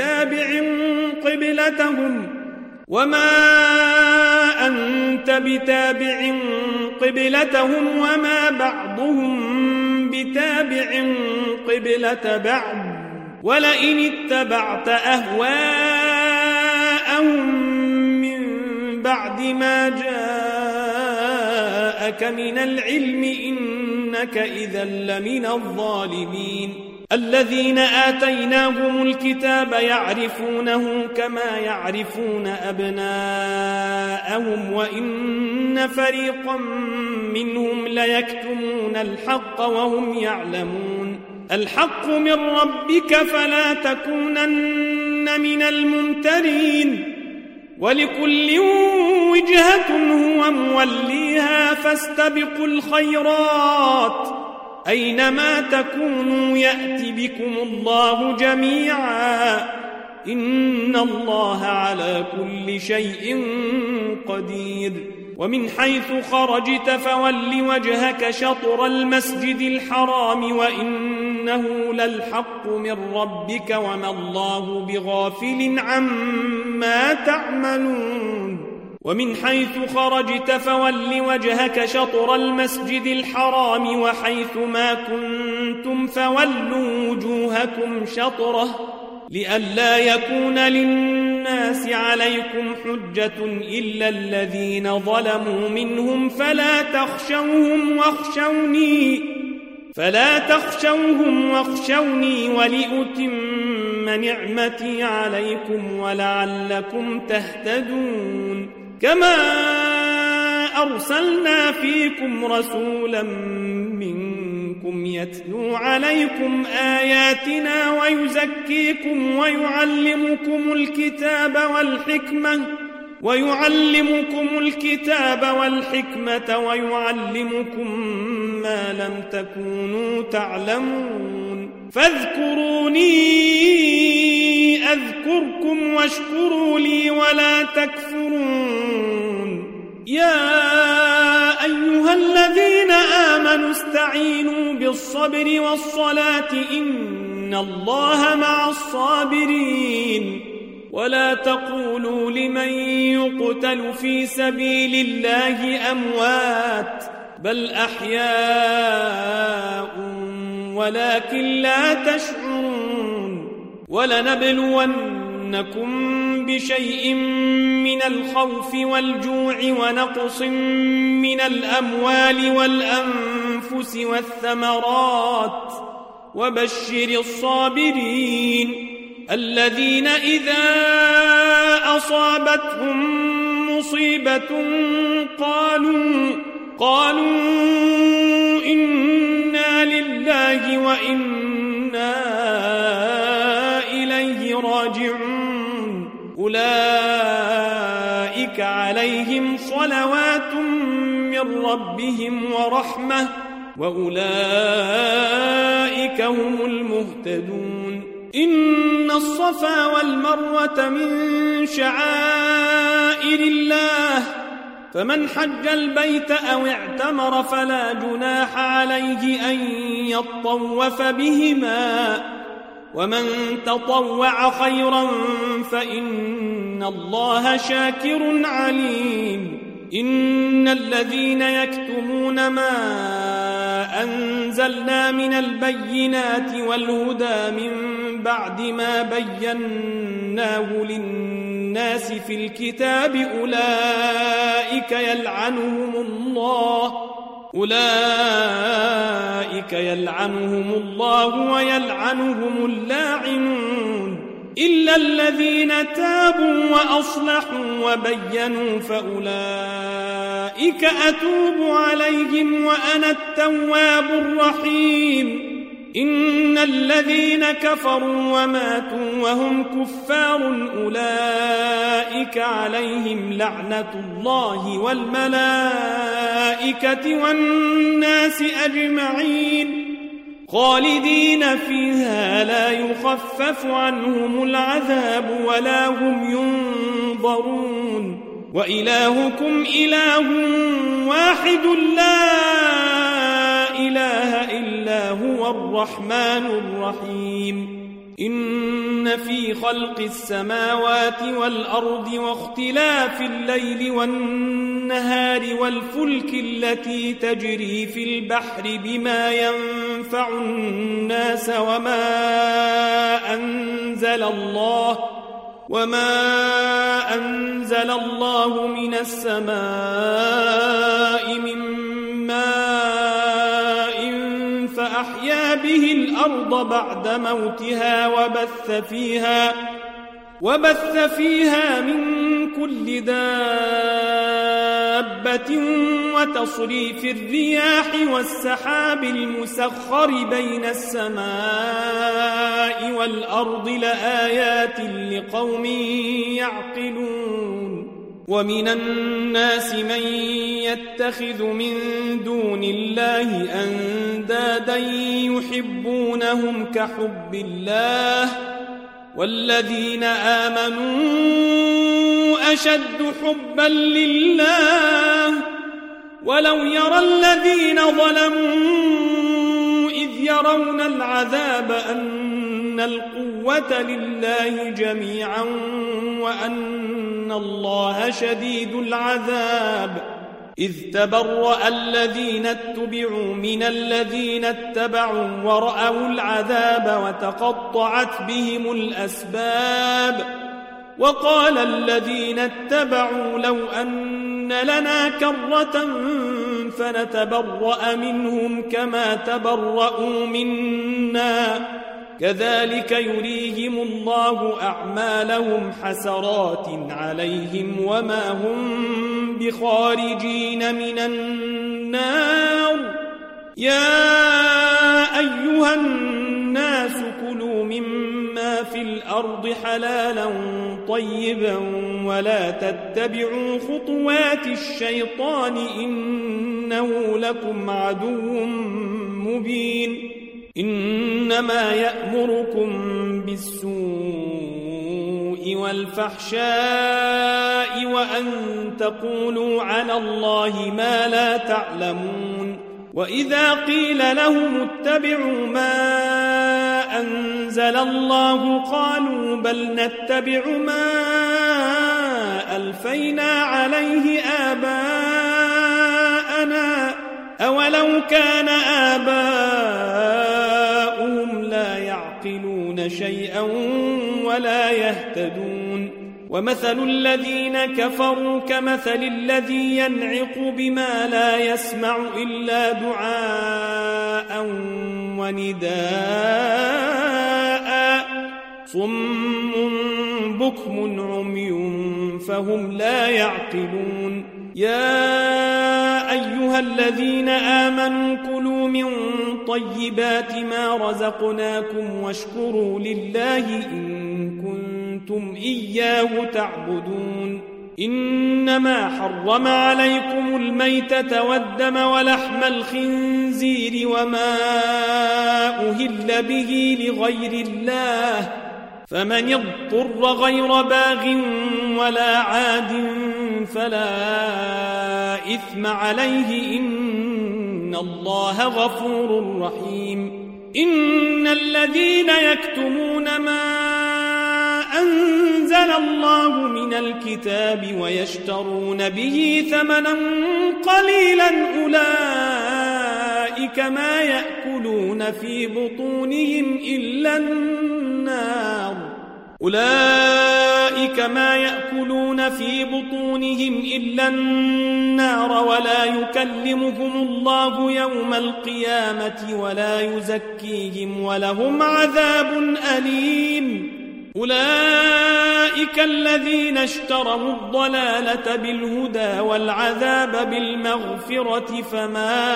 بتابع قبلتهم وما بعضهم بتابع قبلة بعض ولئن اتبعت أهواءهم من بعد ما جاءك من العلم إنك إذا لمن الظالمين الذين آتيناهم الكتاب يعرفونه كما يعرفون أبناءهم وإن فريقا منهم ليكتمون الحق وهم يعلمون الحق من ربك فلا تكونن من الممترين ولكل وجهة هو موليها فاستبقوا الخيرات أينما تكونوا يأت بكم الله جميعا إن الله على كل شيء قدير ومن حيث خرجت فول وجهك شطر المسجد الحرام وإنه للحق من ربك وما الله بغافل عما تعملون ومن حيث خرجت فول وجهك شطر المسجد الحرام وحيث ما كنتم فولوا وجوهكم شطره لئلا يكون للناس عليكم حجة إلا الذين ظلموا منهم فلا تخشوهم واخشوني ولأتم نعمتي عليكم ولعلكم تهتدون كما أرسلنا فيكم رسولا منكم يتلو عليكم آياتنا ويزكيكم ويعلمكم الكتاب والحكمة ويعلمكم ما لم تكونوا تعلمون فاذكروني أذكركم واشكروا لي ولا تكفرون يا أيها الذين آمنوا استعينوا بالصبر والصلاة إن الله مع الصابرين ولا تقولوا لمن يقتل في سبيل الله أموات بل أحياء ولكن لا تشعرون ولنبلونكم بشيء من الخوف والجوع ونقص من الأموال والأنفس والثمرات وبشر الصابرين الذين إذا أصابتهم مصيبة قالوا إنا لله وإنا إليه راجعون أولئك عليهم صلوات من ربهم ورحمة وأولئك هم المهتدون إن الصفا والمروة من شعائر الله فمن حج البيت أو اعتمر فلا جناح عليه أن يطوف بهما ومن تطوع خيرا فإن الله شاكر عليم إن الذين يكتمون ما أنزلنا من البينات والهدى من بعد ما بيناه للناس في الكتاب أولئك يلعنهم الله ويلعنهم اللاعنون إلا الذين تابوا وأصلحوا وبينوا فأولئك أتوب عليهم وأنا التواب الرحيم إن الذين كفروا وماتوا وهم كفار أولئك عليهم لعنة الله والملائكة والناس أجمعين خالدين فيها لا يخفف عنهم العذاب ولا هم ينظرون وإلهكم إله واحد لا إله إلا هو الرحمن الرحيم إن في خلق السماوات والأرض واختلاف الليل والنهار والفلك التي تجري في البحر بما ينفع الناس وما أنزل الله من السماء من ماء فأحيا به به الأرض بعد موتها وبث فيها من كل دابة وتصريف الرياح والسحاب المسخر بين السماء والأرض لآيات لقوم يعقلون ومن الناس من يتخذ من دون الله أندادا يحبونهم كحب الله والذين آمنوا أشد حبا لله ولو يرى الذين ظلموا إذ يرون العذاب أن القوة لله جميعا وأن الله شديد العذاب إذ تبرأ الذين اتبعوا من الذين اتبعوا ورأوا العذاب وتقطعت بهم الأسباب وقال الذين اتبعوا لو أن لنا كرة فنتبرأ منهم كما تبرأوا منا كذلك يريهم الله أعمالهم حسرات عليهم وما هم بخارجين من النار يا أيها الناس كلوا مما في الأرض حلالا طيبا ولا تتبعوا خطوات الشيطان إنه لكم عدو مبين إنما يأمركم بالسوء والفحشاء وأن تقولوا على الله ما لا تعلمون وإذا قيل لهم اتبعوا ما أنزل الله قالوا بل نتبع ما ألفينا عليه آباءنا أولو كان آباؤهم لا يعقلون شيئا ولا يهتدون ومثل الذين كفروا كمثل الذي ينعق بما لا يسمع إلا دعاء ونداء صم بكم عمي فهم لا يعقلون يا أيها الذين آمنوا كلوا من طيبات ما رزقناكم واشكروا لله إن كنتم إياه تعبدون إنما حرم عليكم الميتة والدم ولحم الخنزير وما أهل به لغير الله فمن اضطر غير باغ ولا عاد فلا إثم عليه إن الله غفور رحيم إن الذين يكتمون ما أنزل الله من الكتاب ويشترون به ثمنا قليلا أولئك ما يأكلون في بطونهم إلا النار ولا يكلمهم الله يوم القيامة ولا يزكيهم ولهم عذاب أليم أولئك الذين اشتروا الضلالة بالهدى والعذاب بالمغفرة فما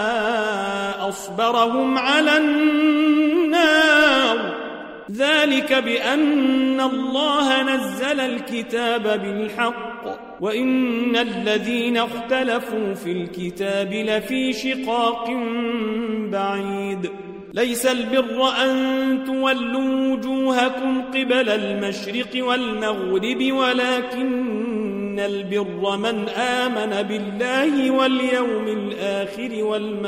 أصبرهم على النار ذلك بأن الله نزل الكتاب بالحق وإن الذين اختلفوا في الكتاب لفي شقاق بعيد ليس البر أن تولوا وجوهكم قبل المشرق والمغرب ولكن البر من آمن بالله واليوم الآخر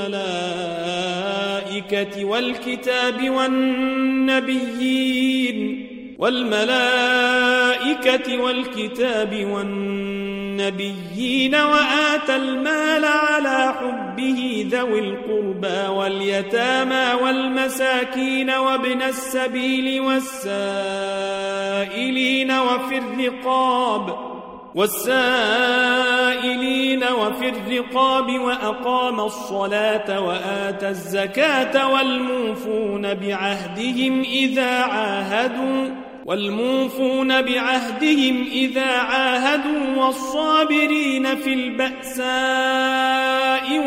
والملائكة والكتاب والنبيين وآتى المال على حبه ذوي القربى واليتامى والمساكين وابن السبيل والسائلين وفي الرقاب والسائلين وفي الرقاب وأقام الصلاة وآتى الزكاة والموفون بعهدهم إذا عاهدوا والصابرين في البأساء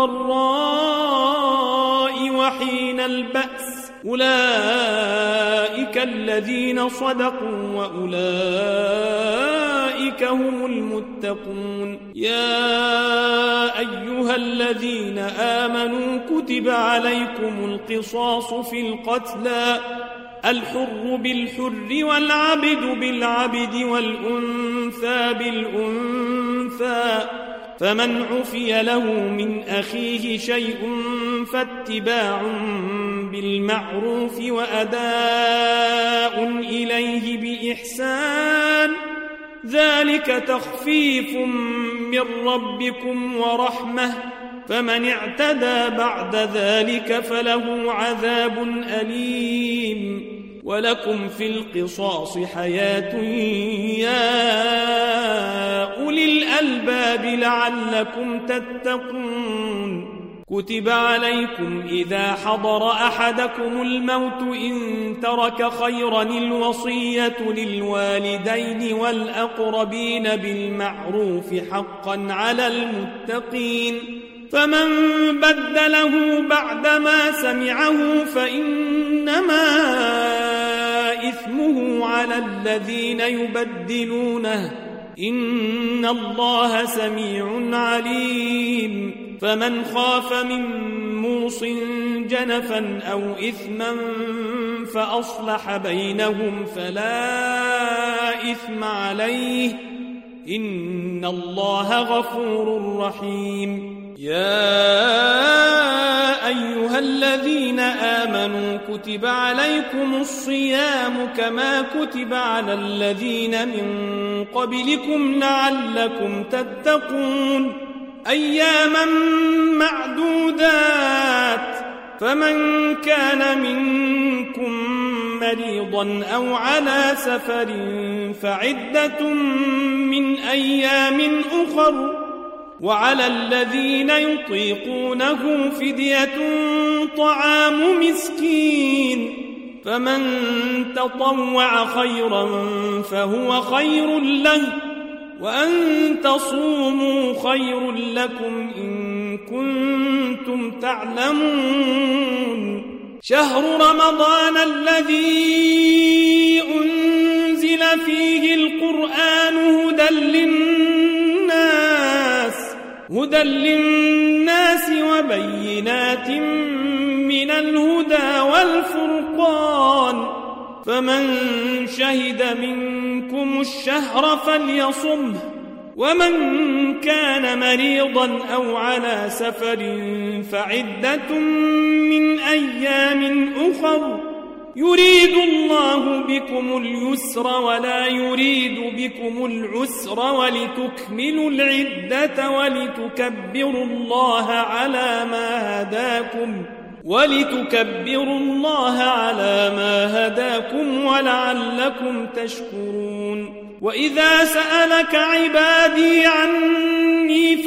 والضراء وحين البأس أولئك الذين صدقوا وأولئك هم المتقون. يا أيها الذين آمنوا كتب عليكم القصاص في القتلى الحر بالحر والعبد بالعبد والأنثى بالأنثى فمن عفي له من أخيه شيء فاتباع بالمعروف وأداء إليه بإحسان ذلك تخفيف من ربكم ورحمة فمن اعتدى بعد ذلك فله عذاب أليم. ولكم في القصاص حياة يا أولي الألباب لعلكم تتقون. كتب عليكم إذا حضر أحدكم الموت إن ترك خيرا الوصية للوالدين والأقربين بالمعروف حقا على المتقين فمن بدله بعدما سمعه فإنما إثمه على الذين يبدلونه إن الله سميع عليم. فمن خاف من موص جنفا أو إثما فأصلح بينهم فلا إثم عليه إن الله غفور رحيم. يا أيها الذين آمنوا كتب عليكم الصيام كما كتب على الذين من قبلكم لعلكم تتقون أياما معدودات فمن كان منكم مريضا أو على سفر فعدة من أيام أخر وعلى الذين يطيقونه فدية طعام مسكين فمن تطوع خيرا فهو خير له وأن تصوموا خير لكم إن كنتم تعلمون. شهر رمضان الذي أنزل فيه القرآن هدى للناس وبينات من الهدى والفرقان فمن شهد منكم الشهر فليصمه ومن كان مريضا أو على سفر فعدة من أيام أخر يريد الله بكم اليسر ولا يريد بكم العسر ولتكملوا العدة ولتكبروا الله على ما هداكم ولعلكم تشكرون. وإذا سألك عبادي عني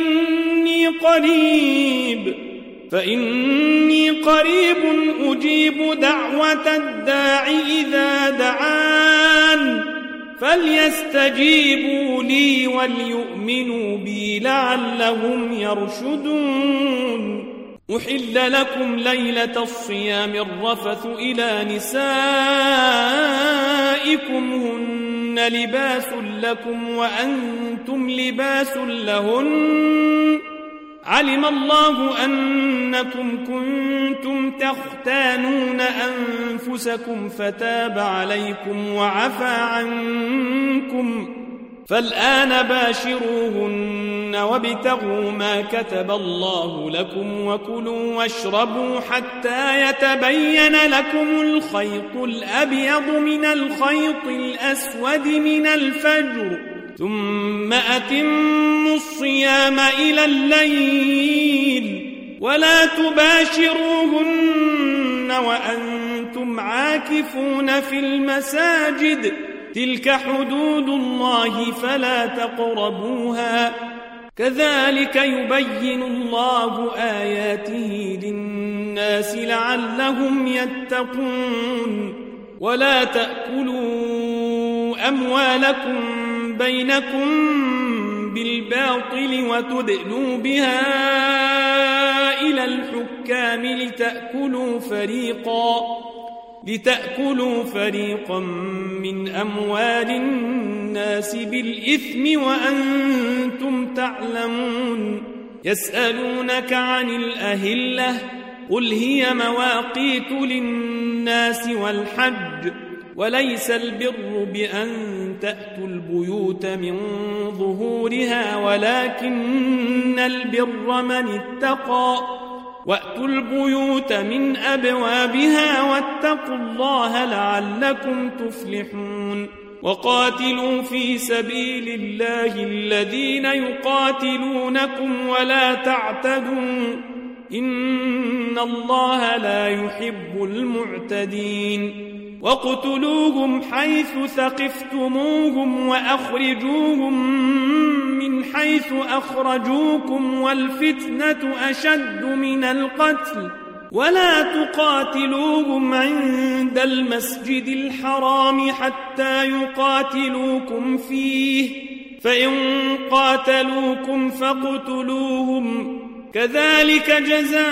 فإني قريب أجيب دعوة الداع إذا دعان فليستجيبوا لي وليؤمنوا بي لعلهم يرشدون. أحل لكم ليلة الصيام الرفث إلى نسائكم هن لباس لكم وأنتم لباس لهن علم الله أنكم كنتم تختانون أنفسكم فتاب عليكم وعفى عنكم فالآن باشروهن وابتغوا ما كتب الله لكم وكلوا واشربوا حتى يتبين لكم الخيط الأبيض من الخيط الأسود من الفجر ثم أتموا الصيام إلى الليل ولا تباشروهن وأنتم عاكفون في المساجد تلك حدود الله فلا تقربوها كذلك يبين الله آياته للناس لعلهم يتقون ولا تأكلوا أموالكم بينكم بالباطل وتدلوا بها إلى الحكام لتأكلوا فريقا من أموال الناس بالإثم وأنتم تعلمون يسألونك عن الأهلة قل هي مواقيت للناس والحج وليس البر بأن تأتوا البيوت من ظهورها ولكن البر من اتقى وأتوا البيوت من أبوابها واتقوا الله لعلكم تفلحون وقاتلوا في سبيل الله الذين يقاتلونكم ولا تعتدوا إن الله لا يحب المعتدين واقتلوهم حيث ثقفتموهم وأخرجوهم من حيث أخرجوكم والفتنة أشد من القتل ولا تقاتلوهم عند المسجد الحرام حتى يقاتلوكم فيه فإن قاتلوكم فاقتلوهم كذلك جزاء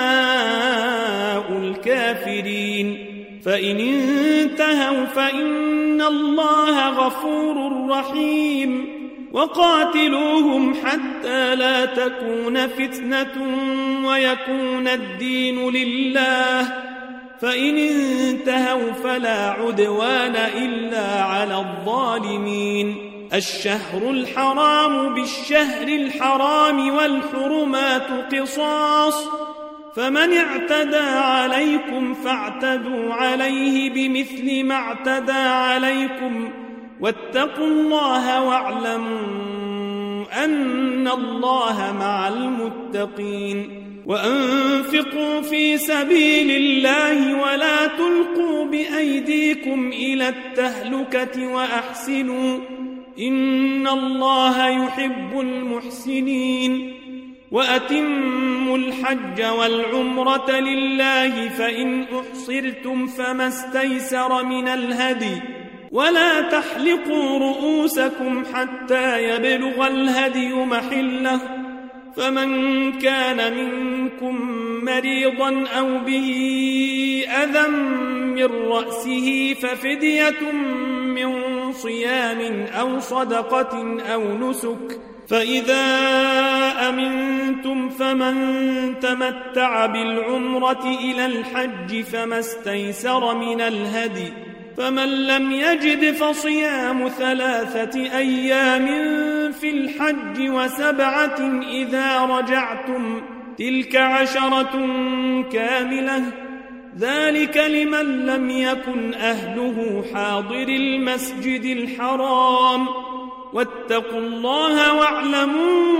الكافرين فإن انتهوا فإن الله غفور رحيم وقاتلوهم حتى لا تكون فتنة ويكون الدين لله فإن انتهوا فلا عدوان إلا على الظالمين الشهر الحرام بالشهر الحرام والحرمات قصاص فمن اعتدى عليكم فاعتدوا عليه بمثل ما اعتدى عليكم واتقوا الله واعلموا أن الله مع المتقين وأنفقوا في سبيل الله ولا تلقوا بأيديكم إلى التهلكة وأحسنوا إن الله يحب المحسنين وأتموا الحج والعمرة لله فإن أحصرتم فما استيسر من الهدي ولا تحلقوا رؤوسكم حتى يبلغ الهدي محله فمن كان منكم مريضا أو به أذى من رأسه ففدية من صيام أو صدقة أو نسك فإذا أمنتم فمن تمتع بالعمرة إلى الحج فما استيسر من الهدي فمن لم يجد فصيام 3 أيام في الحج و7 إذا رجعتم تلك 10 كاملة ذلك لمن لم يكن أهله حاضر المسجد الحرام واتقوا الله واعلموا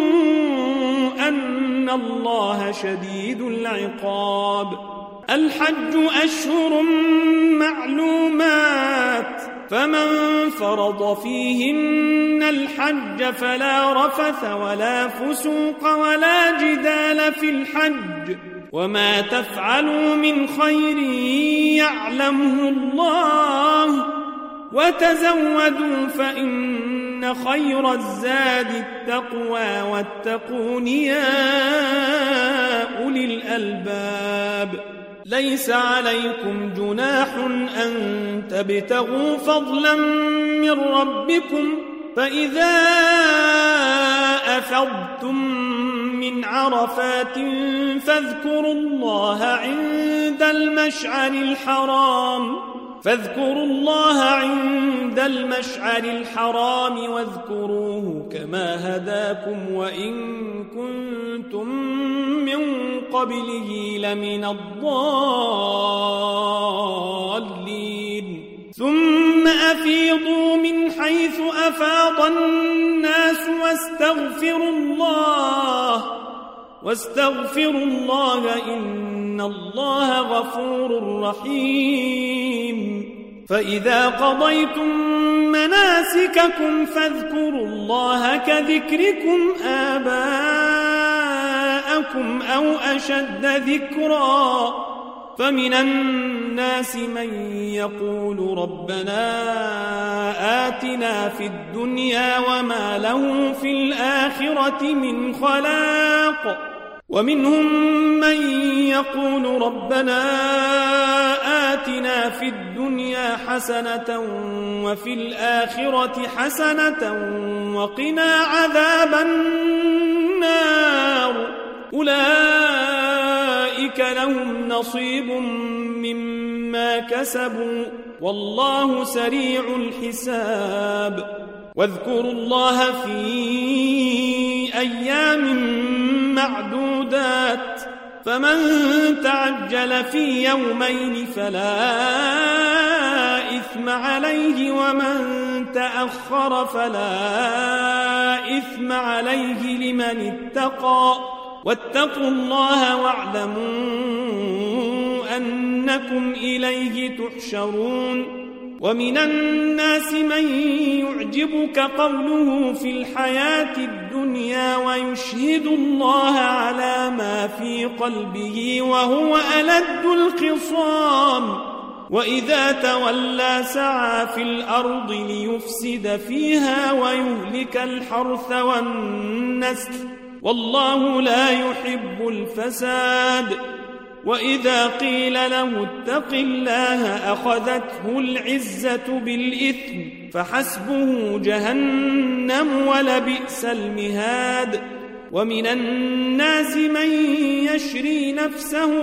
أن الله شديد العقاب الحج أشهر معلومات فمن فرض فيهن الحج فلا رفث ولا فسوق ولا جدال في الحج وما تفعلوا من خير يعلمه الله وتزودوا فإن خير الزاد التقوى واتقون يا أولي الألباب ليس عليكم جناح أن تبتغوا فضلا من ربكم فإذا أفضتم من عرفات فاذكروا الله عند المشعر الحرام واذكروه كما هداكم وإن كنتم من قبله لمن الضالين ثم أفيضوا من حيث أفاض الناس واستغفروا الله إن الله غفور رحيم فإذا قضيتم مناسككم فاذكروا الله كذكركم آباءكم أو أشد ذكرا فمن الناس من يقول ربنا آتنا في الدنيا وما له في الآخرة من خلاق ومنهم من يقول ربنا آتنا في الدنيا حسنة وفي الآخرة حسنة وقنا عذاب النار أولئك لهم نصيب مما كسبوا والله سريع الحساب واذكروا الله في أيام معدودات فمن تعجل في يومين فلا إثم عليه ومن تأخر فلا إثم عليه لمن اتقى واتقوا الله واعلموا أنكم إليه تحشرون ومن الناس من يعجبك قوله في الحياة الدنيا ويشهد الله على ما في قلبه وهو ألد الخصام وإذا تولى سعى في الأرض ليفسد فيها ويهلك الحرث والنسل والله لا يحب الفساد وإذا قيل له اتق الله أخذته العزة بالإثم فحسبه جهنم ولبئس المهاد ومن الناس من يشري نفسه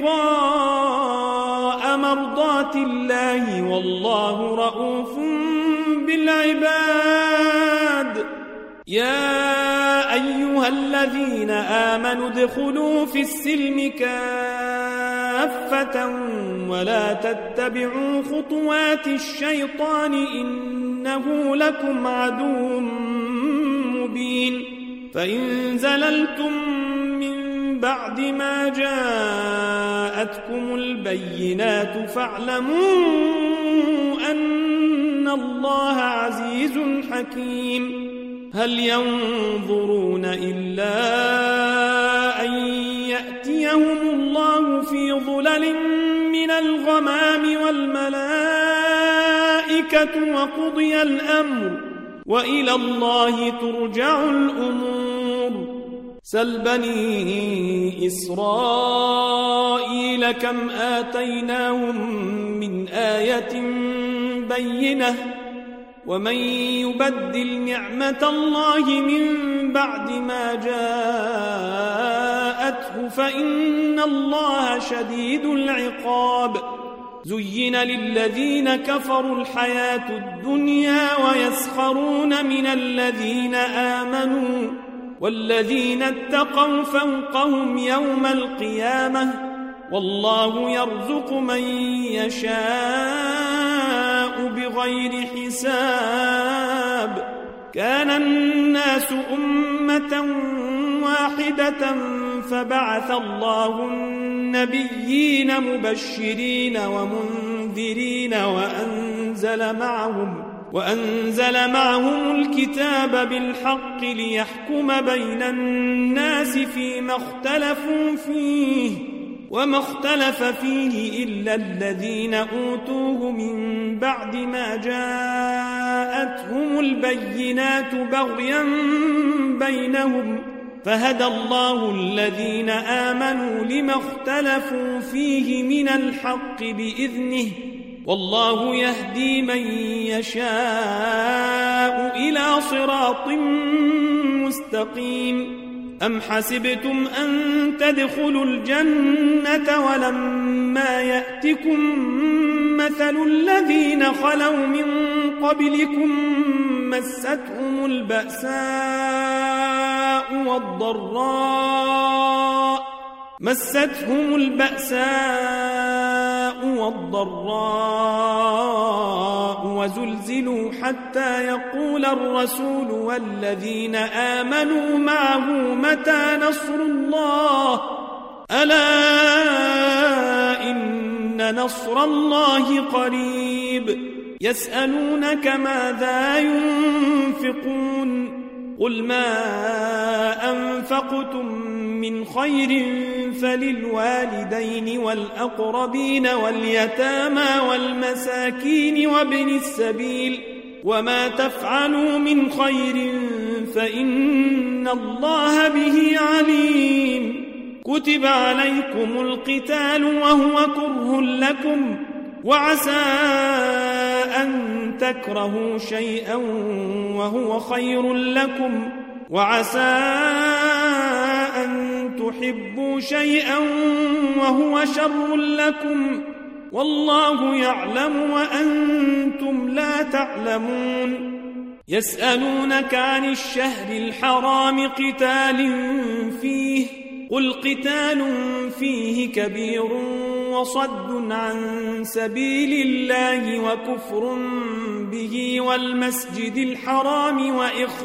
ابتغاء مرضات الله والله رؤوف بالعباد يا أيها الذين آمنوا ادخلوا في السلم كافة ولا تتبعوا خطوات الشيطان إنه لكم عدو مبين فإن زللتم من بعد ما جاءتكم البينات فاعلموا أن الله عزيز حكيم هل ينظرون إلا أن يأتيهم الله في ظلل من الغمام والملائكة وقضي الأمر وإلى الله ترجع الأمور سل بني إسرائيل كم آتيناهم من آية بينة ومن يبدل نعمة الله من بعد ما جاءته فإن الله شديد العقاب زين للذين كفروا الحياة الدنيا ويسخرون من الذين آمنوا والذين اتقوا فوقهم يوم القيامة والله يرزق من يشاء بغير حساب كان الناس أمة واحدة فبعث الله النبيين مبشرين ومنذرين وأنزل معهم الكتاب بالحق ليحكم بين الناس فيما اختلفوا فيه وما اختلف فيه إلا الذين أوتوه من بعد ما جاءتهم البينات بغيا بينهم فهدى الله الذين آمنوا لما اختلفوا فيه من الحق بإذنه والله يهدي من يشاء إلى صراط مستقيم أم حسبتم أن تدخلوا الجنة ولما يأتكم مثل الذين خلوا من قبلكم مستهم البأساء والضراء وزلزلوا حتى يقول الرسول والذين آمنوا معه متى نصر الله ألا إن نصر الله قريب يسألونك ماذا ينفقون قل ما أنفقتم من خير فللوالدين والأقربين واليتامى والمساكين وابن السبيل وما تفعلوا من خير فإن الله به عليم كتب عليكم القتال وهو كره لكم وعسى أن تكرهوا شيئا وهو خير لكم وعسى أن تحبوا شيئا وهو شر لكم والله يعلم وأنتم لا تعلمون يسألونك عن الشهر الحرام قتال فيه قل قتال فيه كبير وصد عن سبيل الله وكفر به والمسجد الحرام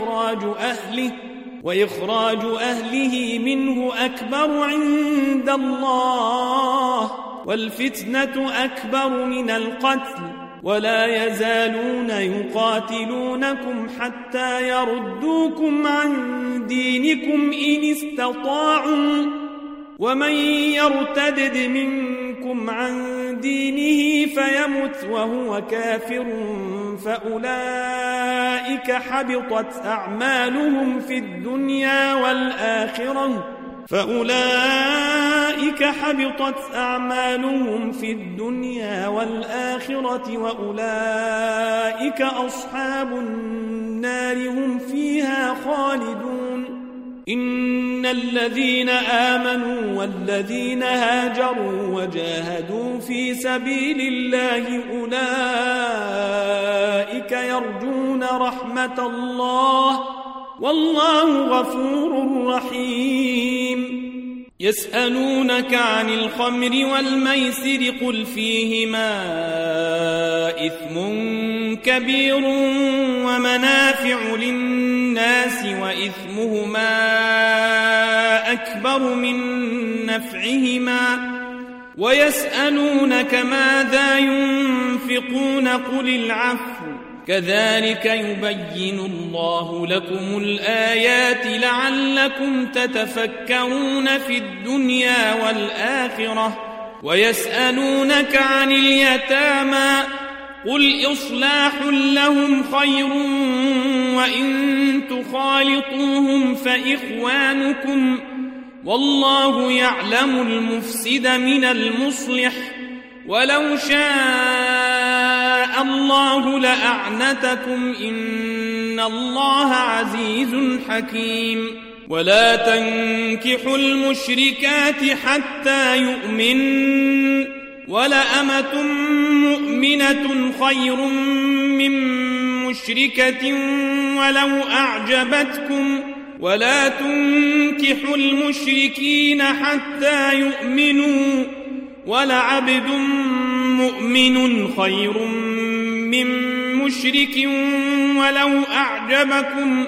وإخراج أهله منه أكبر عند الله والفتنة أكبر من القتل ولا يزالون يقاتلونكم حتى يردوكم عن دينكم إن استطاعوا ومن يرتدد منكم عن دينه فيمت وهو كافر فأولئك حبطت أعمالهم في الدنيا والآخرة وأولئك أصحاب النار هم فيها خالدون إن الذين آمنوا والذين هاجروا وجاهدوا في سبيل الله أولئك يرجون رحمة الله والله غفور رحيم يسألونك عن الخمر والميسر قل فيهما إثم كبير ومنافع للناس وإثمهما أكبر من نفعهما ويسألونك ماذا ينفقون قل العفو كذلك يبين الله لكم الآيات لعلكم تتفكرون في الدنيا والآخرة ويسألونك عن اليتامى قل إصلاح لهم خير وإن تخالطوهم فإخوانكم والله يعلم المفسد من المصلح ولو شاء الله لأعنتكم إن الله عزيز حكيم ولا تنكحوا المشركات حتى يؤمن ولأمة مؤمنة خير من مشركة ولو أعجبتكم ولا تنكحوا المشركين حتى يؤمنوا ولعبد مؤمن خير من مشرك ولو أعجبكم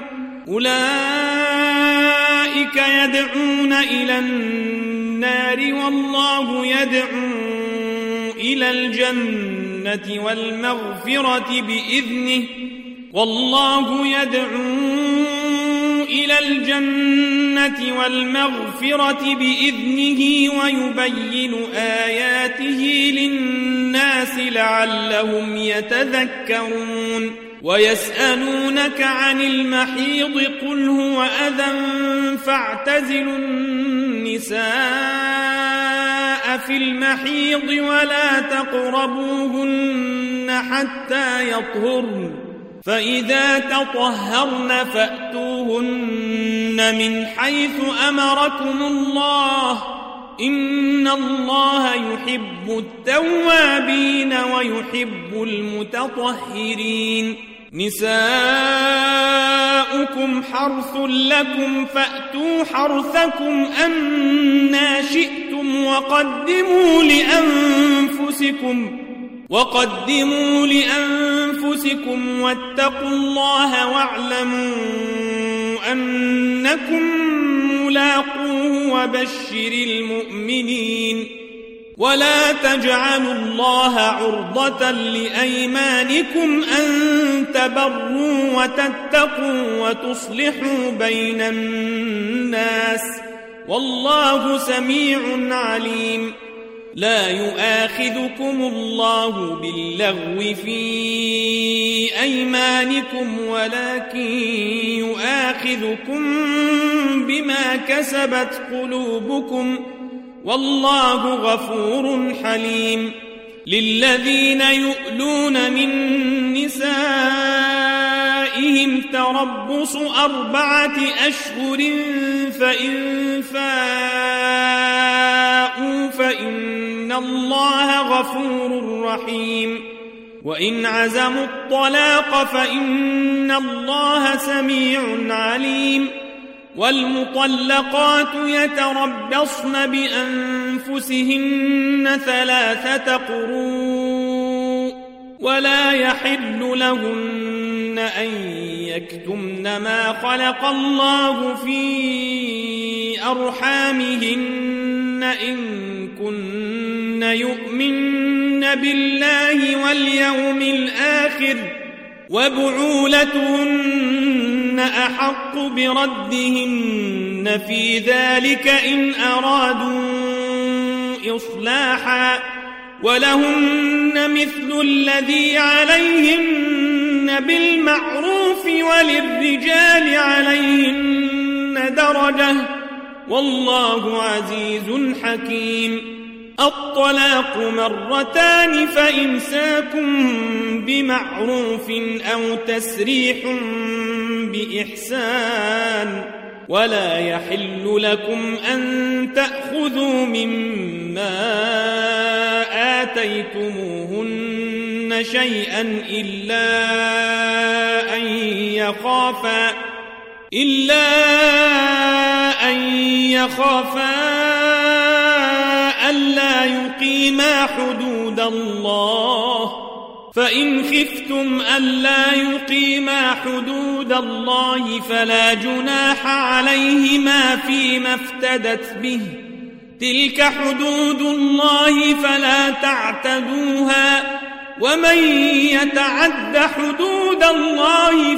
أولئك يدعون إلى النار والله يدعو إلى الجنة والمغفرة بإذنه والله يدعو إلى الجنة والمغفرة بإذنه ويبين آياته للناس لعلهم يتذكرون ويسألونك عن المحيض قل هو أذى فاعتزلوا النساء في المحيض ولا تقربوهن حتى يطهرن فإذا تطهرن فأتوهن من حيث أمركم الله إن الله يحب التوابين ويحب المتطهرين نساؤكم حرث لكم فأتوا حرثكم أنى شئتم وقدموا لأنفسكم واتقوا الله واعلموا أنكم ملاقوه وبشر المؤمنين ولا تجعلوا الله عرضة لأيمانكم أن تبروا وتتقوا وتصلحوا بين الناس والله سميع عليم. لا يؤاخذكم الله باللغو في أيمانكم ولكن يؤاخذكم بما كسبت قلوبكم والله غفور حليم. للذين يؤلون من نسائهم تربص 4 أشهر فإن فاءوا فإن الله غفور رحيم. وإن عزموا الطلاق فإن الله سميع عليم. والمطلقات يتربصن بأنفسهن 3 قروء ولا يحل لهن أن يكتمن ما خلق الله في أرحامهن إن كن يؤمن بالله واليوم الآخر وبعولتهن أحق بردهن في ذلك إن أرادوا إصلاحا ولهن مثل الذي عليهن بالمعروف وللرجال عليهن درجة والله عزيز حكيم. الطلاق 2 فإمساكم بمعروف أو تسريح بإحسان ولا يحل لكم أن تأخذوا مما آتيتموهن شيئا إلا أن يخافا ألا يقيما حدود الله فإن خفتم ألا يقيما حدود الله فلا جناح عليهما فيما افتدت به تلك حدود الله فلا تعتدوها ومن يتعد حدود الله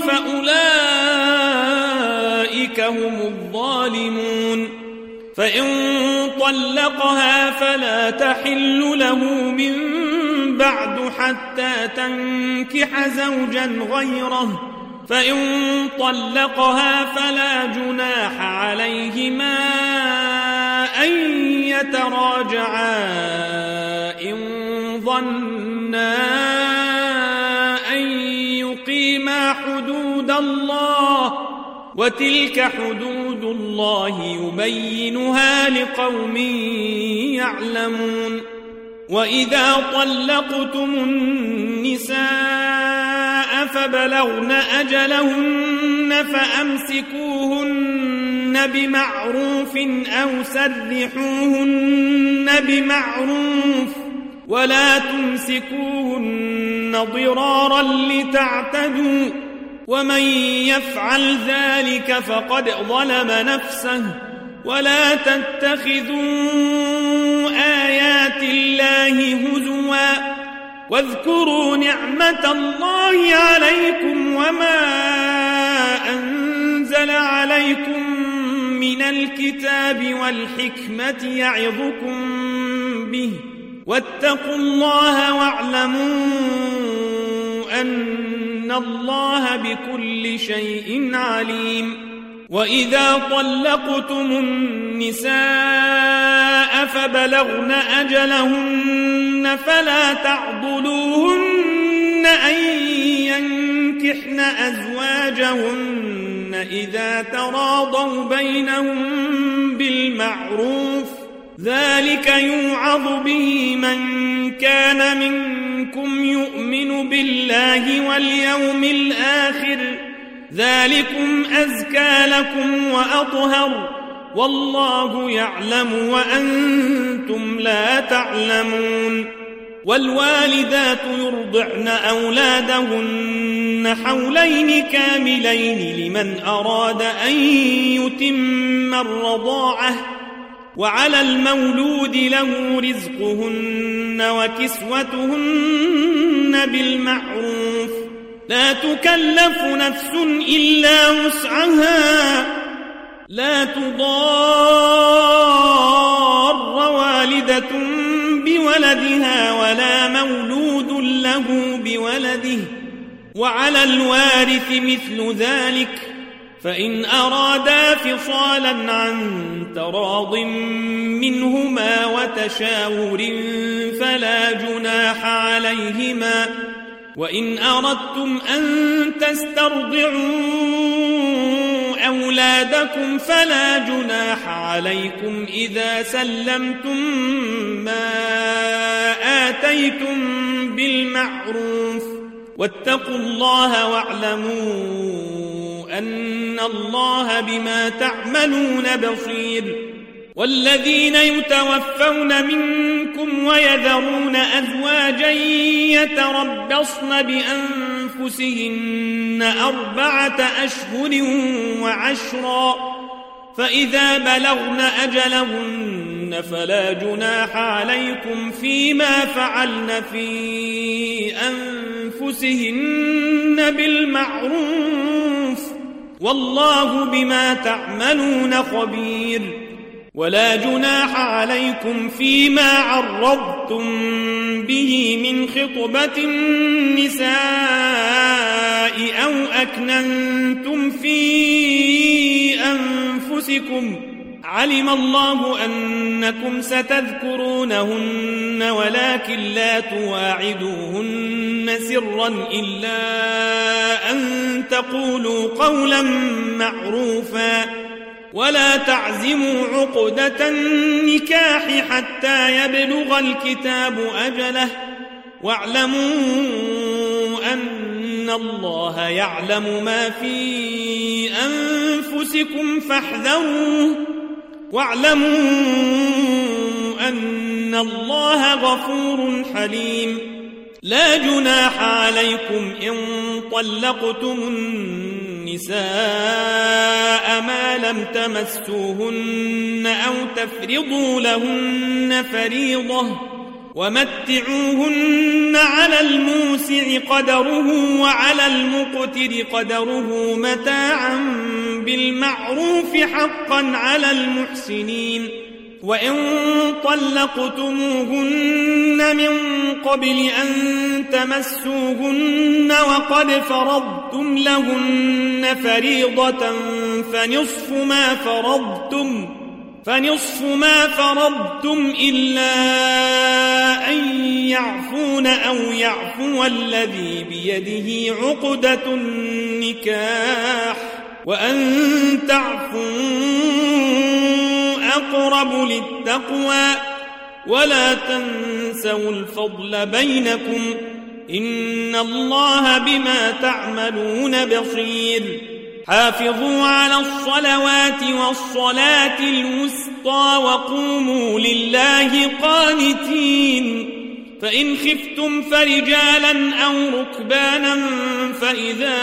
فأولئك هم الظالمون. فإن طلقها فلا تحل له من بعد حتى تنكح زوجا غيره فإن طلقها فلا جناح عليهما أن يتراجعا إن ظنا أن يقيما حدود الله وتلك حدود الله يبينها لقوم يعلمون. وإذا طلقتم النساء فبلغن أجلهن فأمسكوهن بمعروف أو سرحوهن بمعروف ولا تمسكوهن ضرارا لتعتدوا ومن يفعل ذلك فقد ظلم نفسه. ولا تتخذوا آيات الله هزوا واذكروا نعمة الله عليكم وما أنزل عليكم من الكتاب والحكمة يعظكم به واتقوا الله واعلموا أن الله بكل شيء عليم. وإذا طلقتم النساء فبلغن أجلهن فلا تعضلوهن أن ينكحن أزواجهن إذا تراضوا بينهم بالمعروف ذلك يوعظ به من كان منكم يؤمن بالله واليوم الآخر ذلكم أزكى لكم وأطهر والله يعلم وأنتم لا تعلمون. والوالدات يرضعن أولادهن حولين كاملين لمن أراد أن يتم الرضاعة وعلى المولود له رزقهن وكسوتهن بالمعروف لا تكلف نفس إلا وسعها لا تضار والدة بولدها ولا مولود له بولده وعلى الوارث مثل ذلك فإن أرادا فصالا عن تراض منهما وتشاور فلا جناح عليهما وإن أردتم أن تسترضعوا أولادكم فلا جناح عليكم إذا سلمتم ما آتيتم بالمعروف واتقوا الله واعلموا أن الله بما تعملون بصير والذين يتوفون منكم ويذرون أزواجا يتربصن بأنفسهن 4 أشهر وعشرا فإذا بلغن أجلهن فلا جناح عليكم فيما فعلن في أنفسهن بالمعروف والله بما تعملون خبير ولا جناح عليكم فيما عرضتم به من خطبة النساء أو أكننتم في أنفسكم علم الله أنكم ستذكرونهن ولكن لا تواعدوهن سرا إلا أن تقولوا قولا معروفا ولا تعزموا عقدة النكاح حتى يبلغ الكتاب أجله واعلموا أن الله يعلم ما في أنفسكم فاحذروه واعلموا أن الله غفور حليم لا جناح عليكم إن طلقتم النساء ما لم تمسوهن أو تفرضوا لهن فريضة ومتعوهن على الموسع قدره وعلى المقتر قدره متاعا بالمعروف حقا على المحسنين وإن طلقتموهن من قبل أن تمسوهن وقد فرضتم لهن فريضة فنصف ما فرضتم إلا أن يعفون أو يعفو الذي بيده عقدة النكاح وأن تعفوا أقرب للتقوى ولا تنسوا الفضل بينكم إن الله بما تعملون بصير حافظوا على الصلوات والصلاة الوسطى وقوموا لله قانتين فإن خفتم فرجالا أو ركبانا فإذا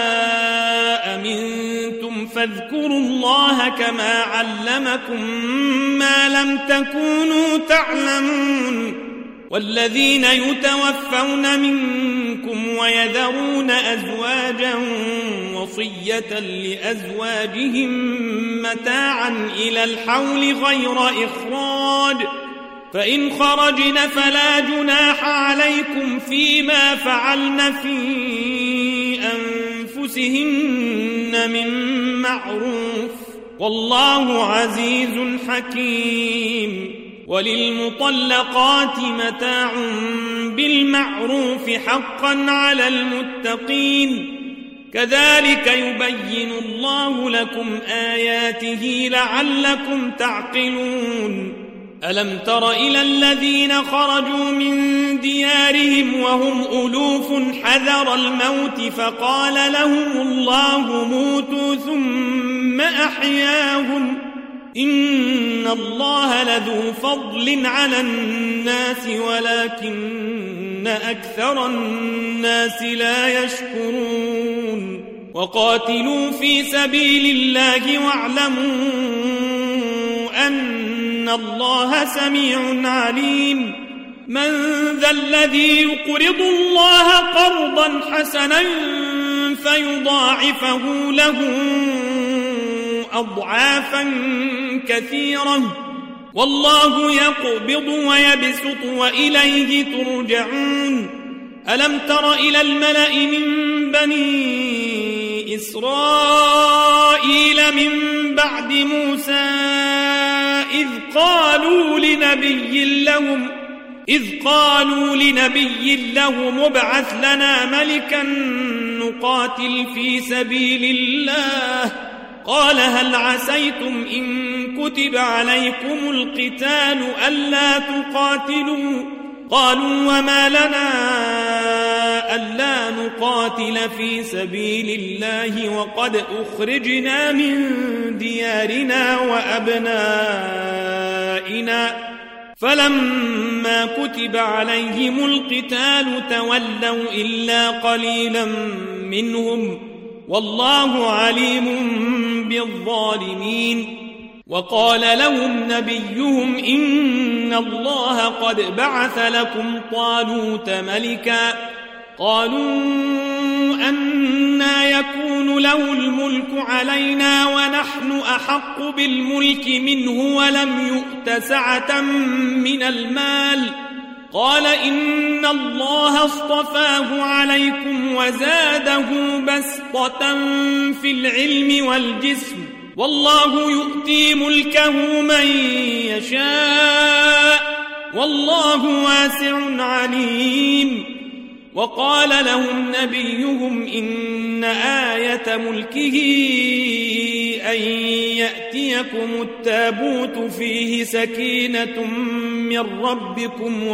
أمنتم فاذكروا الله كما علمكم ما لم تكونوا تعلمون والذين يتوفون منكم ويذرون أزواجا وصية لأزواجهم متاعا إلى الحول غير إخراج فإن خرجن فلا جناح عليكم فيما فعلن في أنفسهن من معروف والله عزيز حكيم وللمطلقات متاع بالمعروف حقا على المتقين كذلك يبين الله لكم آياته لعلكم تعقلون ألم تر إلى الذين خرجوا من ديارهم وهم ألوف حذر الموت فقال لهم الله موتوا ثم أحياهم إن الله لذو فضل على الناس ولكن أكثر الناس لا يشكرون وقاتلوا في سبيل الله واعلموا أن إن الله سميع عليم من ذا الذي يقرض الله قرضا حسنا فيضاعفه له أضعافا كثيرة والله يقبض ويبسط وإليه ترجعون ألم تر إلى الملأ من بني إسرائيل من بعد موسى إذ قالوا لنبي لهم ابعث لنا ملكا نقاتل في سبيل الله قال هل عسيتم إن كتب عليكم القتال ألا تقاتلوا قالوا وما لنا ألا نقاتل في سبيل الله وقد أخرجنا من ديارنا وأبنائنا فلما كتب عليهم القتال تولوا إلا قليلا منهم والله عليم بالظالمين وقال لهم نبيهم إن الله قد بعث لكم طالوت ملكا قالوا أنى يكون له الملك علينا ونحن أحق بالملك منه ولم يؤت سعة من المال قال إن الله اصطفاه عليكم وزاده بسطة في العلم والجسم والله يؤتي ملكه من يشاء والله واسع عليم وقال لهم نبيهم إن آية ملكه أن يأتيكم التابوت فيه سكينة من ربكم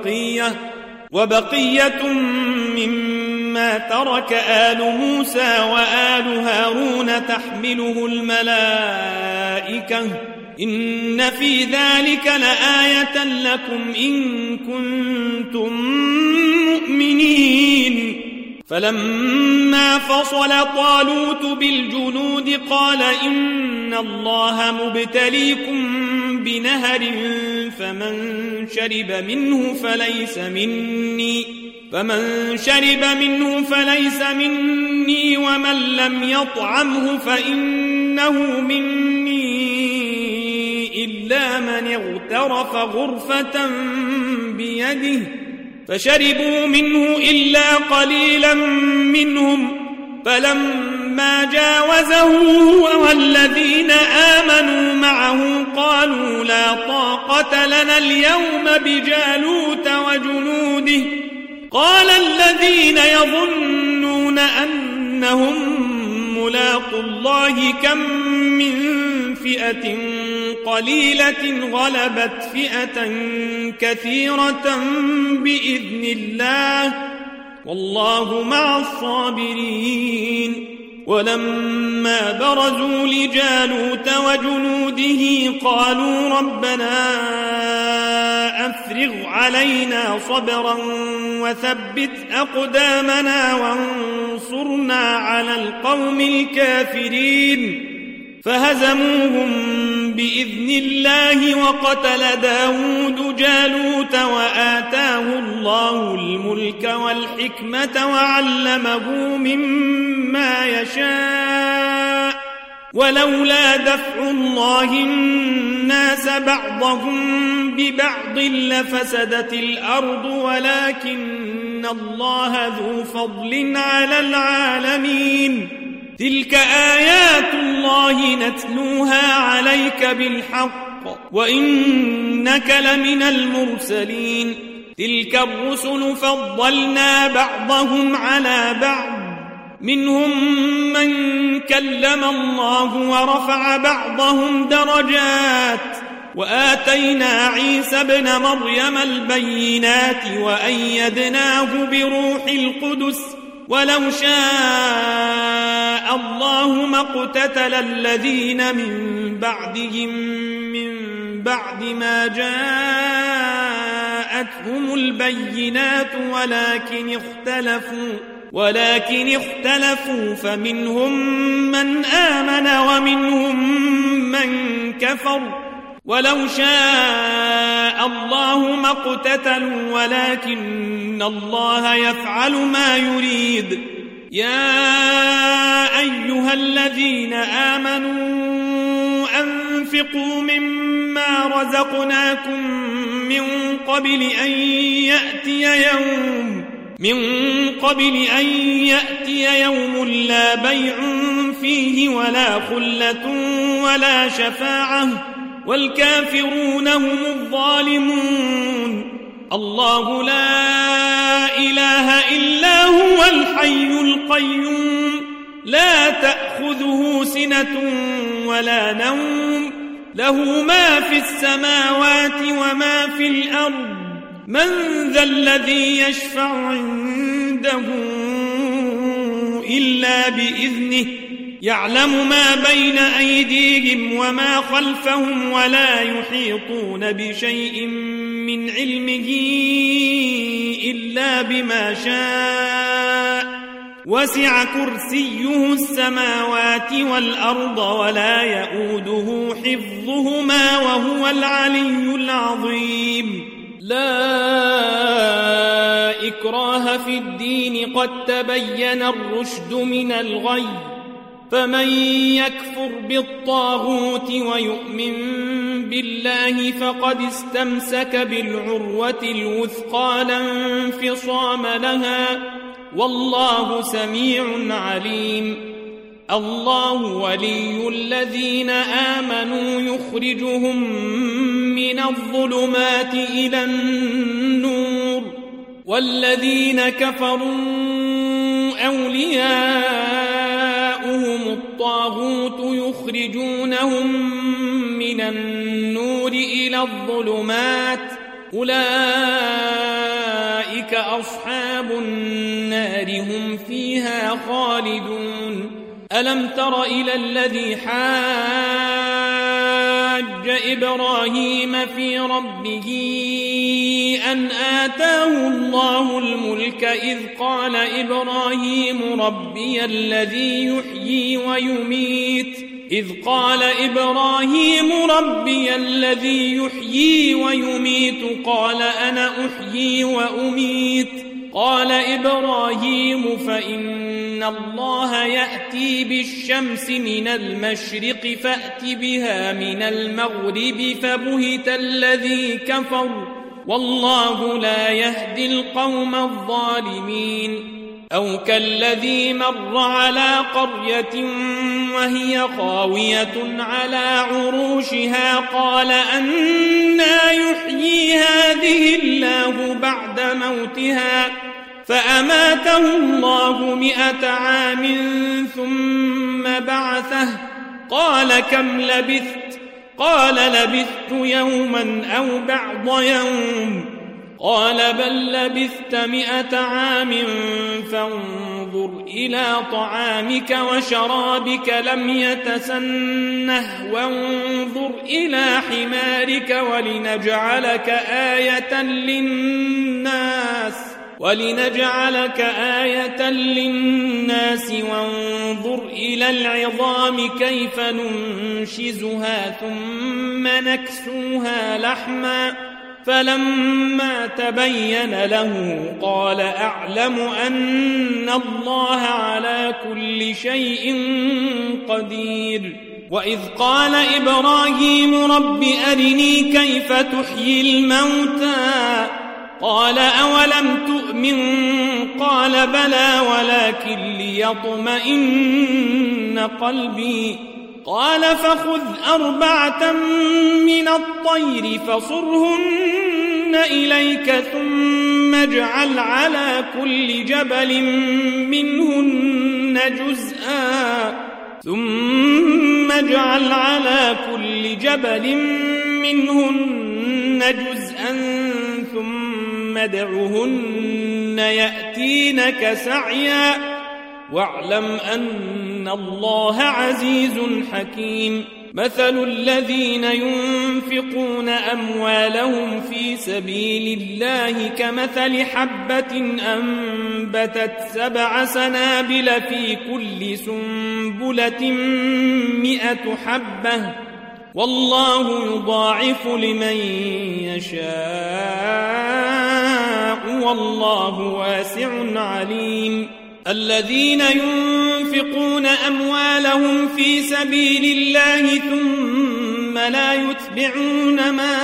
وبقية مما ترك آل موسى وآل هارون تحمله الملائكة إن في ذلك لآية لكم إن كنتم مؤمنين فلما فصل طالوت بالجنود قال إن الله مبتليكم بنهر فمن شرب منه فليس مني ومن لم يطعمه فإنه مني إلا من اغترف غرفة بيده فشربوا منه إلا قليلا منهم فلما جاوزه هو والذين آمنوا معه قالوا لا طاقة لنا اليوم بجالوت وجنوده قال الذين يظنون أنهم ملاقوا الله كم من فئة قليلة غلبت فئة كثيرة بإذن الله والله مع الصابرين ولما برزوا لجالوت وجنوده قالوا ربنا أفرغ علينا صبرا وثبت أقدامنا وانصرنا على القوم الكافرين فهزموهم بإذن الله وقتل داود جالوت وآتاه الله الملك والحكمة وعلمه مما يشاء ولولا دفع الله الناس بعضهم ببعض لفسدت الأرض ولكن الله ذو فضل على العالمين تلك آيات الله نتلوها عليك بالحق وإنك لمن المرسلين تلك الرسل فضلنا بعضهم على بعض منهم من كلم الله ورفع بعضهم درجات وآتينا عيسى ابن مريم البينات وأيدناه بروح القدس ولو شاء الله ما اقتتل الذين من بعدهم من بعد ما جاءتهم البينات ولكن اختلفوا فمنهم من آمن ومنهم من كفر ولو شاء الله ما اقتتلوا ولكن الله يفعل ما يريد. يا أيها الذين آمنوا أنفقوا مما رزقناكم من قبل أن يأتي يوم لا بيع فيه ولا خلة ولا شفاعة والكافرون هم الظالمون. الله لا إله إلا هو الحي القيوم لا تأخذه سنة ولا نوم له ما في السماوات وما في الأرض من ذا الذي يشفع عنده إلا بإذنه يعلم ما بين أيديهم وما خلفهم ولا يحيطون بشيء من علمه إلا بما شاء وسع كرسيه السماوات والأرض ولا يؤوده حفظهما وهو العلي العظيم. لا إكراه في الدين قد تبين الرشد من الغي فمن يكفر بالطاغوت ويؤمن بالله فقد استمسك بالعروة الوثقى لا انفصام لها والله سميع عليم. الله ولي الذين آمنوا يخرجهم من الظلمات إلى النور والذين كفروا أولياؤهم الطاغوت يخرجونهم من النور إلى الظلمات أولئك أصحاب النار هم فيها خالدون. ألم تر إلى الذي حاج إبراهيم في ربه أن آتاه الله الملك إذ قال إبراهيم ربي الذي يحيي ويميت قال أنا أحيي وأميت قال إبراهيم فإن الله يأتي بالشمس من المشرق فأت بها من المغرب فبهت الذي كفر والله لا يهدي القوم الظالمين. أو كالذي مر على قرية وهي خاوية على عروشها قال أنى يحيي هذه الله بعد موتها فأماته الله 100 عام ثم بعثه قال كم لبثت قال لبثت يوما أو بعض يوم قال بل لبثت 100 عام فانظر إلى طعامك وشرابك لم يتسنه وانظر إلى حمارك ولنجعلك آية للناس وانظر إلى العظام كيف ننشزها ثم نكسوها لحما فلما تبين له قال أعلم أن الله على كل شيء قدير. وإذ قال إبراهيم رب أرني كيف تحيي الموتى قال أولم تؤمن قال بلى ولكن ليطمئن قلبي قال فخذ 4 من الطير فصرهن إليك ثم اجعل على كل جبل منهن جزءا ثم ادعهن يأتينك سعيا واعلم أن الله عزيز حكيم. مثل الذين ينفقون أموالهم في سبيل الله كمثل حبة أنبتت 7 سنابل في كل سنبلة 100 حبة والله يضاعف لمن يشاء والله واسع عليم. الذين ينفقون أموالهم في سبيل الله ثم لا يتبعون ما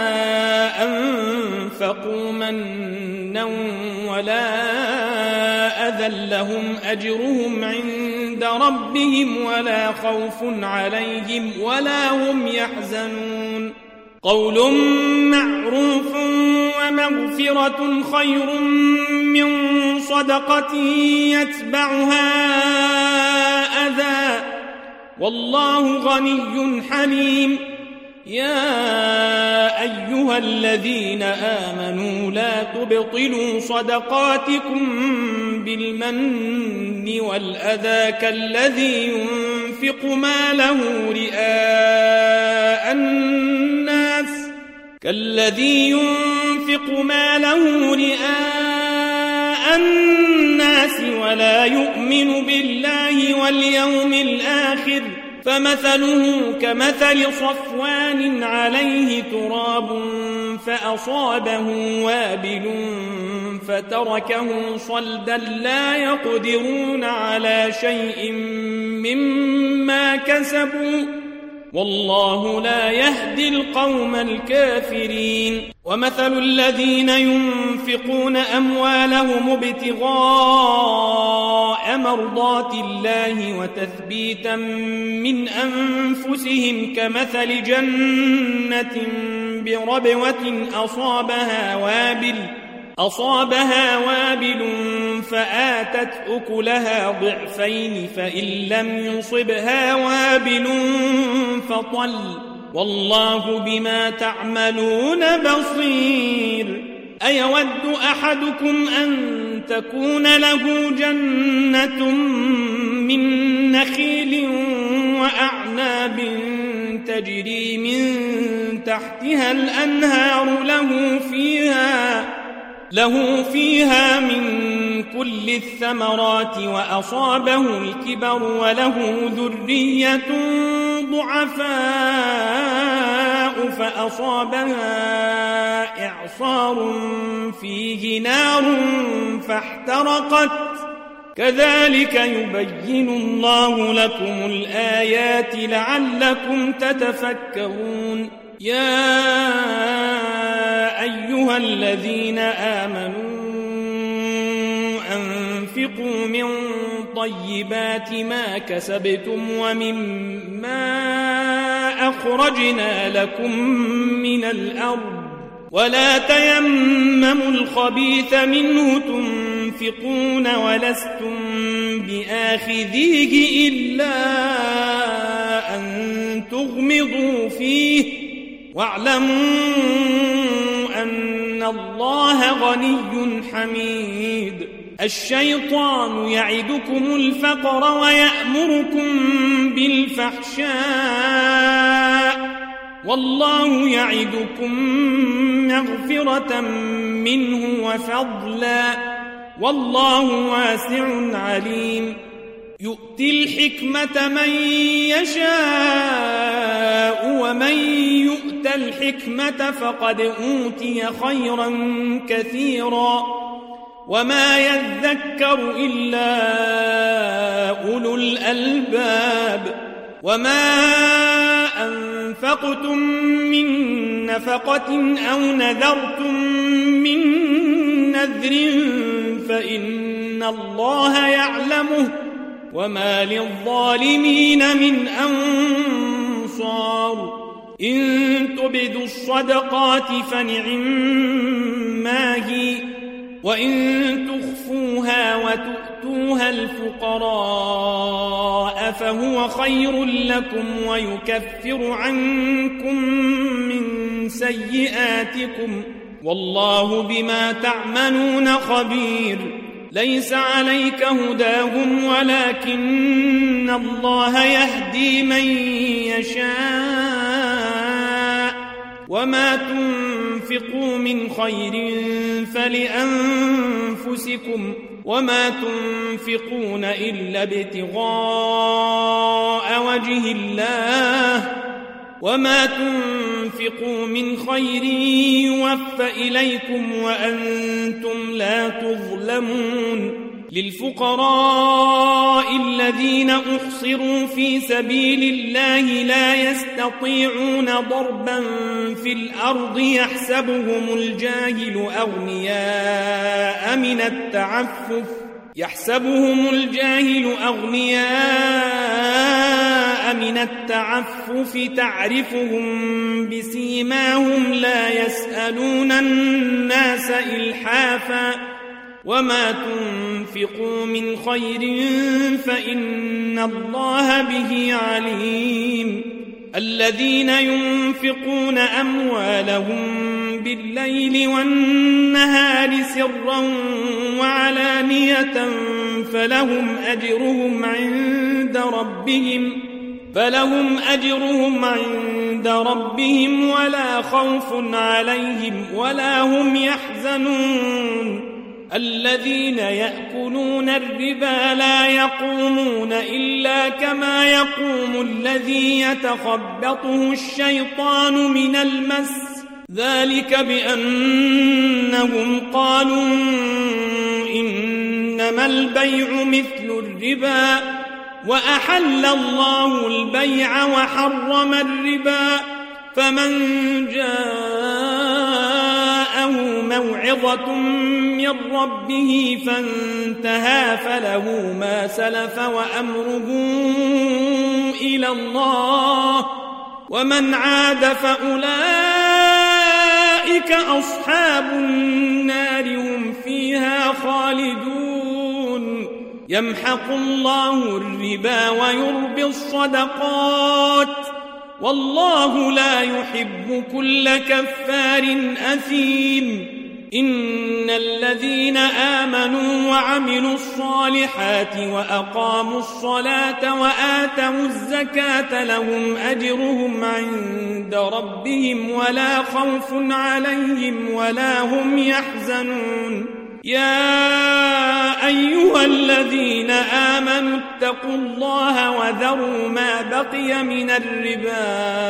أنفقوا منا ولا أذى لهم أجرهم عند ربهم ولا خوف عليهم ولا هم يحزنون. قول معروف ومغفرة خير من صدقة يتبعها أذى والله غني حليم. يا أيها الذين آمنوا لا تبطلوا صدقاتكم بالمن والأذى كالذي ينفق ماله رئاء الناس ولا يؤمن بالله واليوم الآخر فمثله كمثل صفوان عليه تراب فأصابه وابل فتركه صلدا لا يقدرون على شيء مما كسبوا والله لا يهدي القوم الكافرين. ومثل الذين ينفقون أموالهم ابتغاء مرضات الله وتثبيتا من أنفسهم كمثل جنة بربوة أصابها وابل فآتت أكلها ضعفين فإن لم يصبها وابل فطل والله بما تعملون بصير. أيود أحدكم أن تكون له جنة من نخيل وأعناب تجري من تحتها الأنهار له فيها من كل الثمرات وأصابه الكبر وله ذرية ضعفاء فأصابها إعصار فيه نار فاحترقت كذلك يبين الله لكم الآيات لعلكم تتفكرون. يا أيها الذين آمنوا أنفقوا من طيبات ما كسبتم ومما أخرجنا لكم من الأرض ولا تيمموا الخبيث منه تنفقون ولستم بآخذيه إلا أن تغمضوا فيه واعلموا أن الله غني حميد. الشيطان يعدكم الفقر ويأمركم بالفحشاء والله يعدكم مغفرة منه وفضلا والله واسع عليم. يؤتي الحكمة من يشاء ومن يؤت الحكمة فقد أوتي خيرا كثيرا وما يذكر إلا أولو الألباب. وما أنفقتم من نفقة أو نذرتم من نذر فإن الله يعلمه وما للظالمين من أنصار. إن تبدوا الصدقات فنعما هي وإن تخفوها وتؤتوها الفقراء فهو خير لكم ويكفر عنكم من سيئاتكم والله بما تعملون خبير. ليس عليك هداهم ولكن الله يهدي من يشاء وما تنفقوا من خير فلأنفسكم وما تنفقون إلا ابتغاء وجه الله وما تنفقوا من خير يوفى إليكم وأنتم لا تظلمون للفقراء الذين أحصروا في سبيل الله لا يستطيعون ضربا في الأرض يحسبهم الجاهل أغنياء من التعفف تعرفهم بسيماهم لا يسألون الناس إلحافا وما تنفقوا من خير فإن الله به عليم الذين ينفقون أموالهم بالليل والنهار سرا وعلانية فلهم أجرهم عند ربهم ولا خوف عليهم ولا هم يحزنون الذين يأكلون الربا لا يقومون إلا كما يقوم الذي يتخبطه الشيطان من المس ذلك بأنهم قالوا إنما البيع مثل الربا وأحل الله البيع وحرم الربا فمن جاءه موعظة من ربه فانتهى فله ما سلف وأمره إلى الله ومن عاد فأولئك أصحاب النار هم فيها خالدون يمحق الله الربا ويربي الصدقات والله لا يحب كل كفار أثيم إن الذين آمنوا وعملوا الصالحات وأقاموا الصلاة وآتوا الزكاة لهم أجرهم عند ربهم ولا خوف عليهم ولا هم يحزنون يا أيها الذين آمنوا اتقوا الله وذروا ما بقي من الربا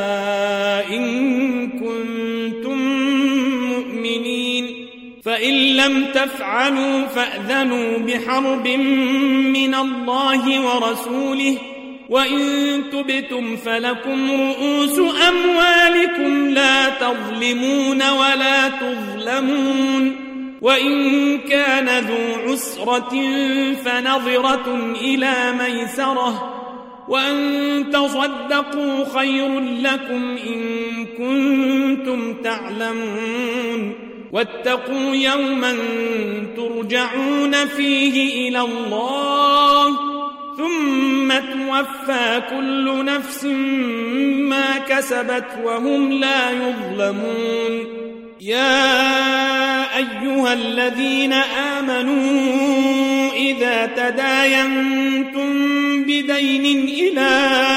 إن كنتم مؤمنين فإن لم تفعلوا فأذنوا بحرب من الله ورسوله وإن تبتم فلكم رؤوس أموالكم لا تظلمون ولا تظلمون وإن كان ذو عسرة فنظرة إلى ميسرة وأن تصدقوا خير لكم إن كنتم تعلمون واتقوا يوما ترجعون فيه إلى الله ثم توفى كل نفس ما كسبت وهم لا يظلمون يا أيها الذين آمنوا إذا تداينتم بدين إلى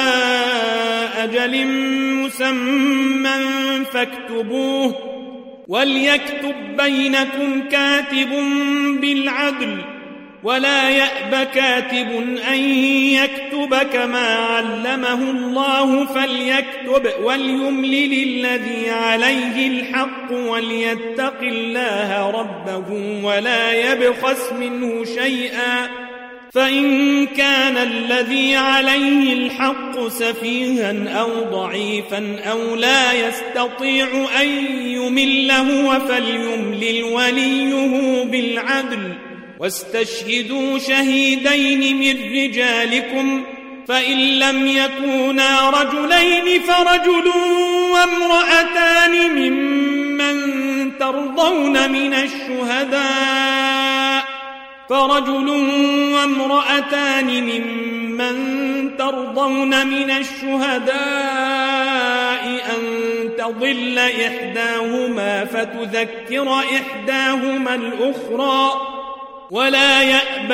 أجل مسمى فاكتبوه وليكتب بينكم كاتب بالعدل ولا يأب كاتب أن يكتب كما علمه الله فليكتب وليملل الذي عليه الحق وليتق الله ربه ولا يبخس منه شيئا فإن كان الذي عليه الحق سفيها أو ضعيفا أو لا يستطيع أن يمل هو فليملل وليه بالعدل واستشهدوا شهيدين من رجالكم فإن لم يكونا رجلين فرجل وامرأتان ممن ترضون من الشهداء أن تضل إحداهما فتذكر إحداهما الأخرى ولا يأبى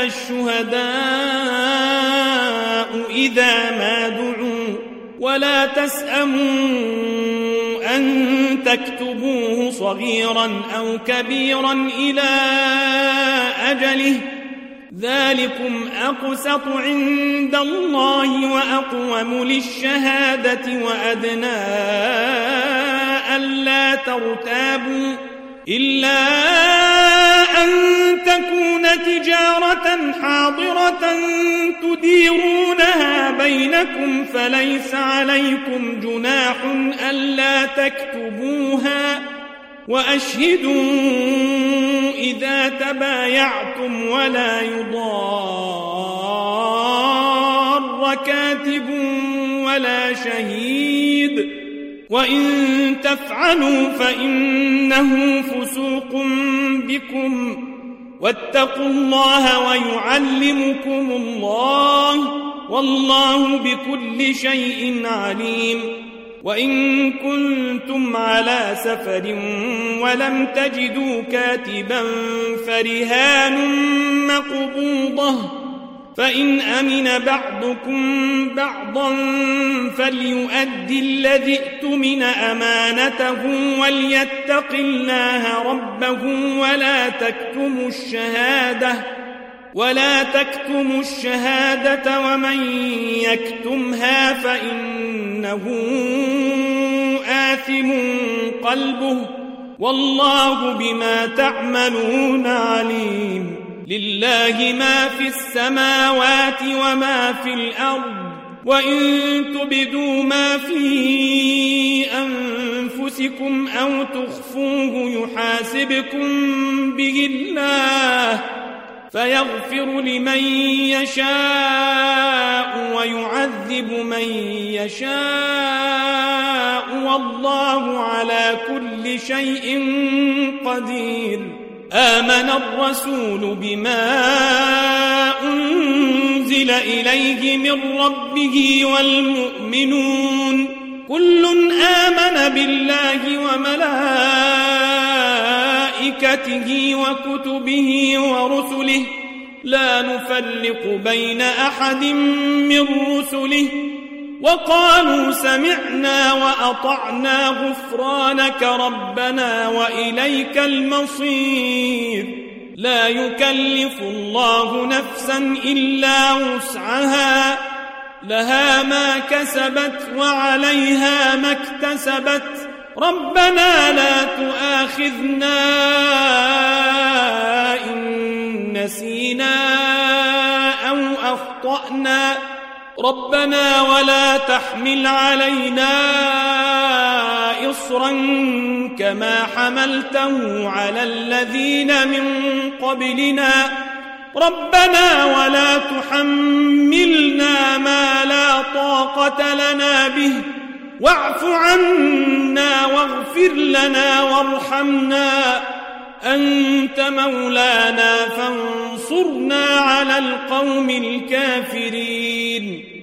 الشهداء إذا ما دعوا ولا تسأموا أن تكتبوه صغيرا أو كبيرا إلى أجله ذلكم أقسط عند الله وأقوم للشهادة وأدنى ألا ترتابوا إلا أن تكون تجارة حاضرة تديرونها بينكم فليس عليكم جناح ألا تكتبوها وأشهدوا إذا تبايعتم ولا يضار كاتب ولا شهيد وإن تفعلوا فإنه فسوق بكم واتقوا الله ويعلمكم الله والله بكل شيء عليم وإن كنتم على سفر ولم تجدوا كاتبا فرهان مقبوضة فإن أمن بعضكم بعضا فليؤدي الذي اؤتمن أمانته وليتق الله ربه ولا تكتموا الشهادة ومن يكتمها فإنه آثم قلبه والله بما تعملون عليم لله ما في السماوات وما في الأرض وإن تبدوا ما في أنفسكم أو تخفوه يحاسبكم به الله فيغفر لمن يشاء ويعذب من يشاء والله على كل شيء قدير آمن الرسول بما أنزل إليه من ربه والمؤمنون كل آمن بالله وملائكته وكتبه ورسله لا نفرق بين أحد من رسله وقالوا سمعنا وأطعنا غفرانك ربنا وإليك المصير لا يكلف الله نفسا إلا وسعها لها ما كسبت وعليها ما اكتسبت ربنا لا تؤاخذنا إن نسينا أو أخطأنا ربنا ولا تحمل علينا إصرا كما حملته على الذين من قبلنا ربنا ولا تحملنا ما لا طاقة لنا به واعف عنا واغفر لنا وارحمنا أنت مولانا فانصرنا على القوم الكافرين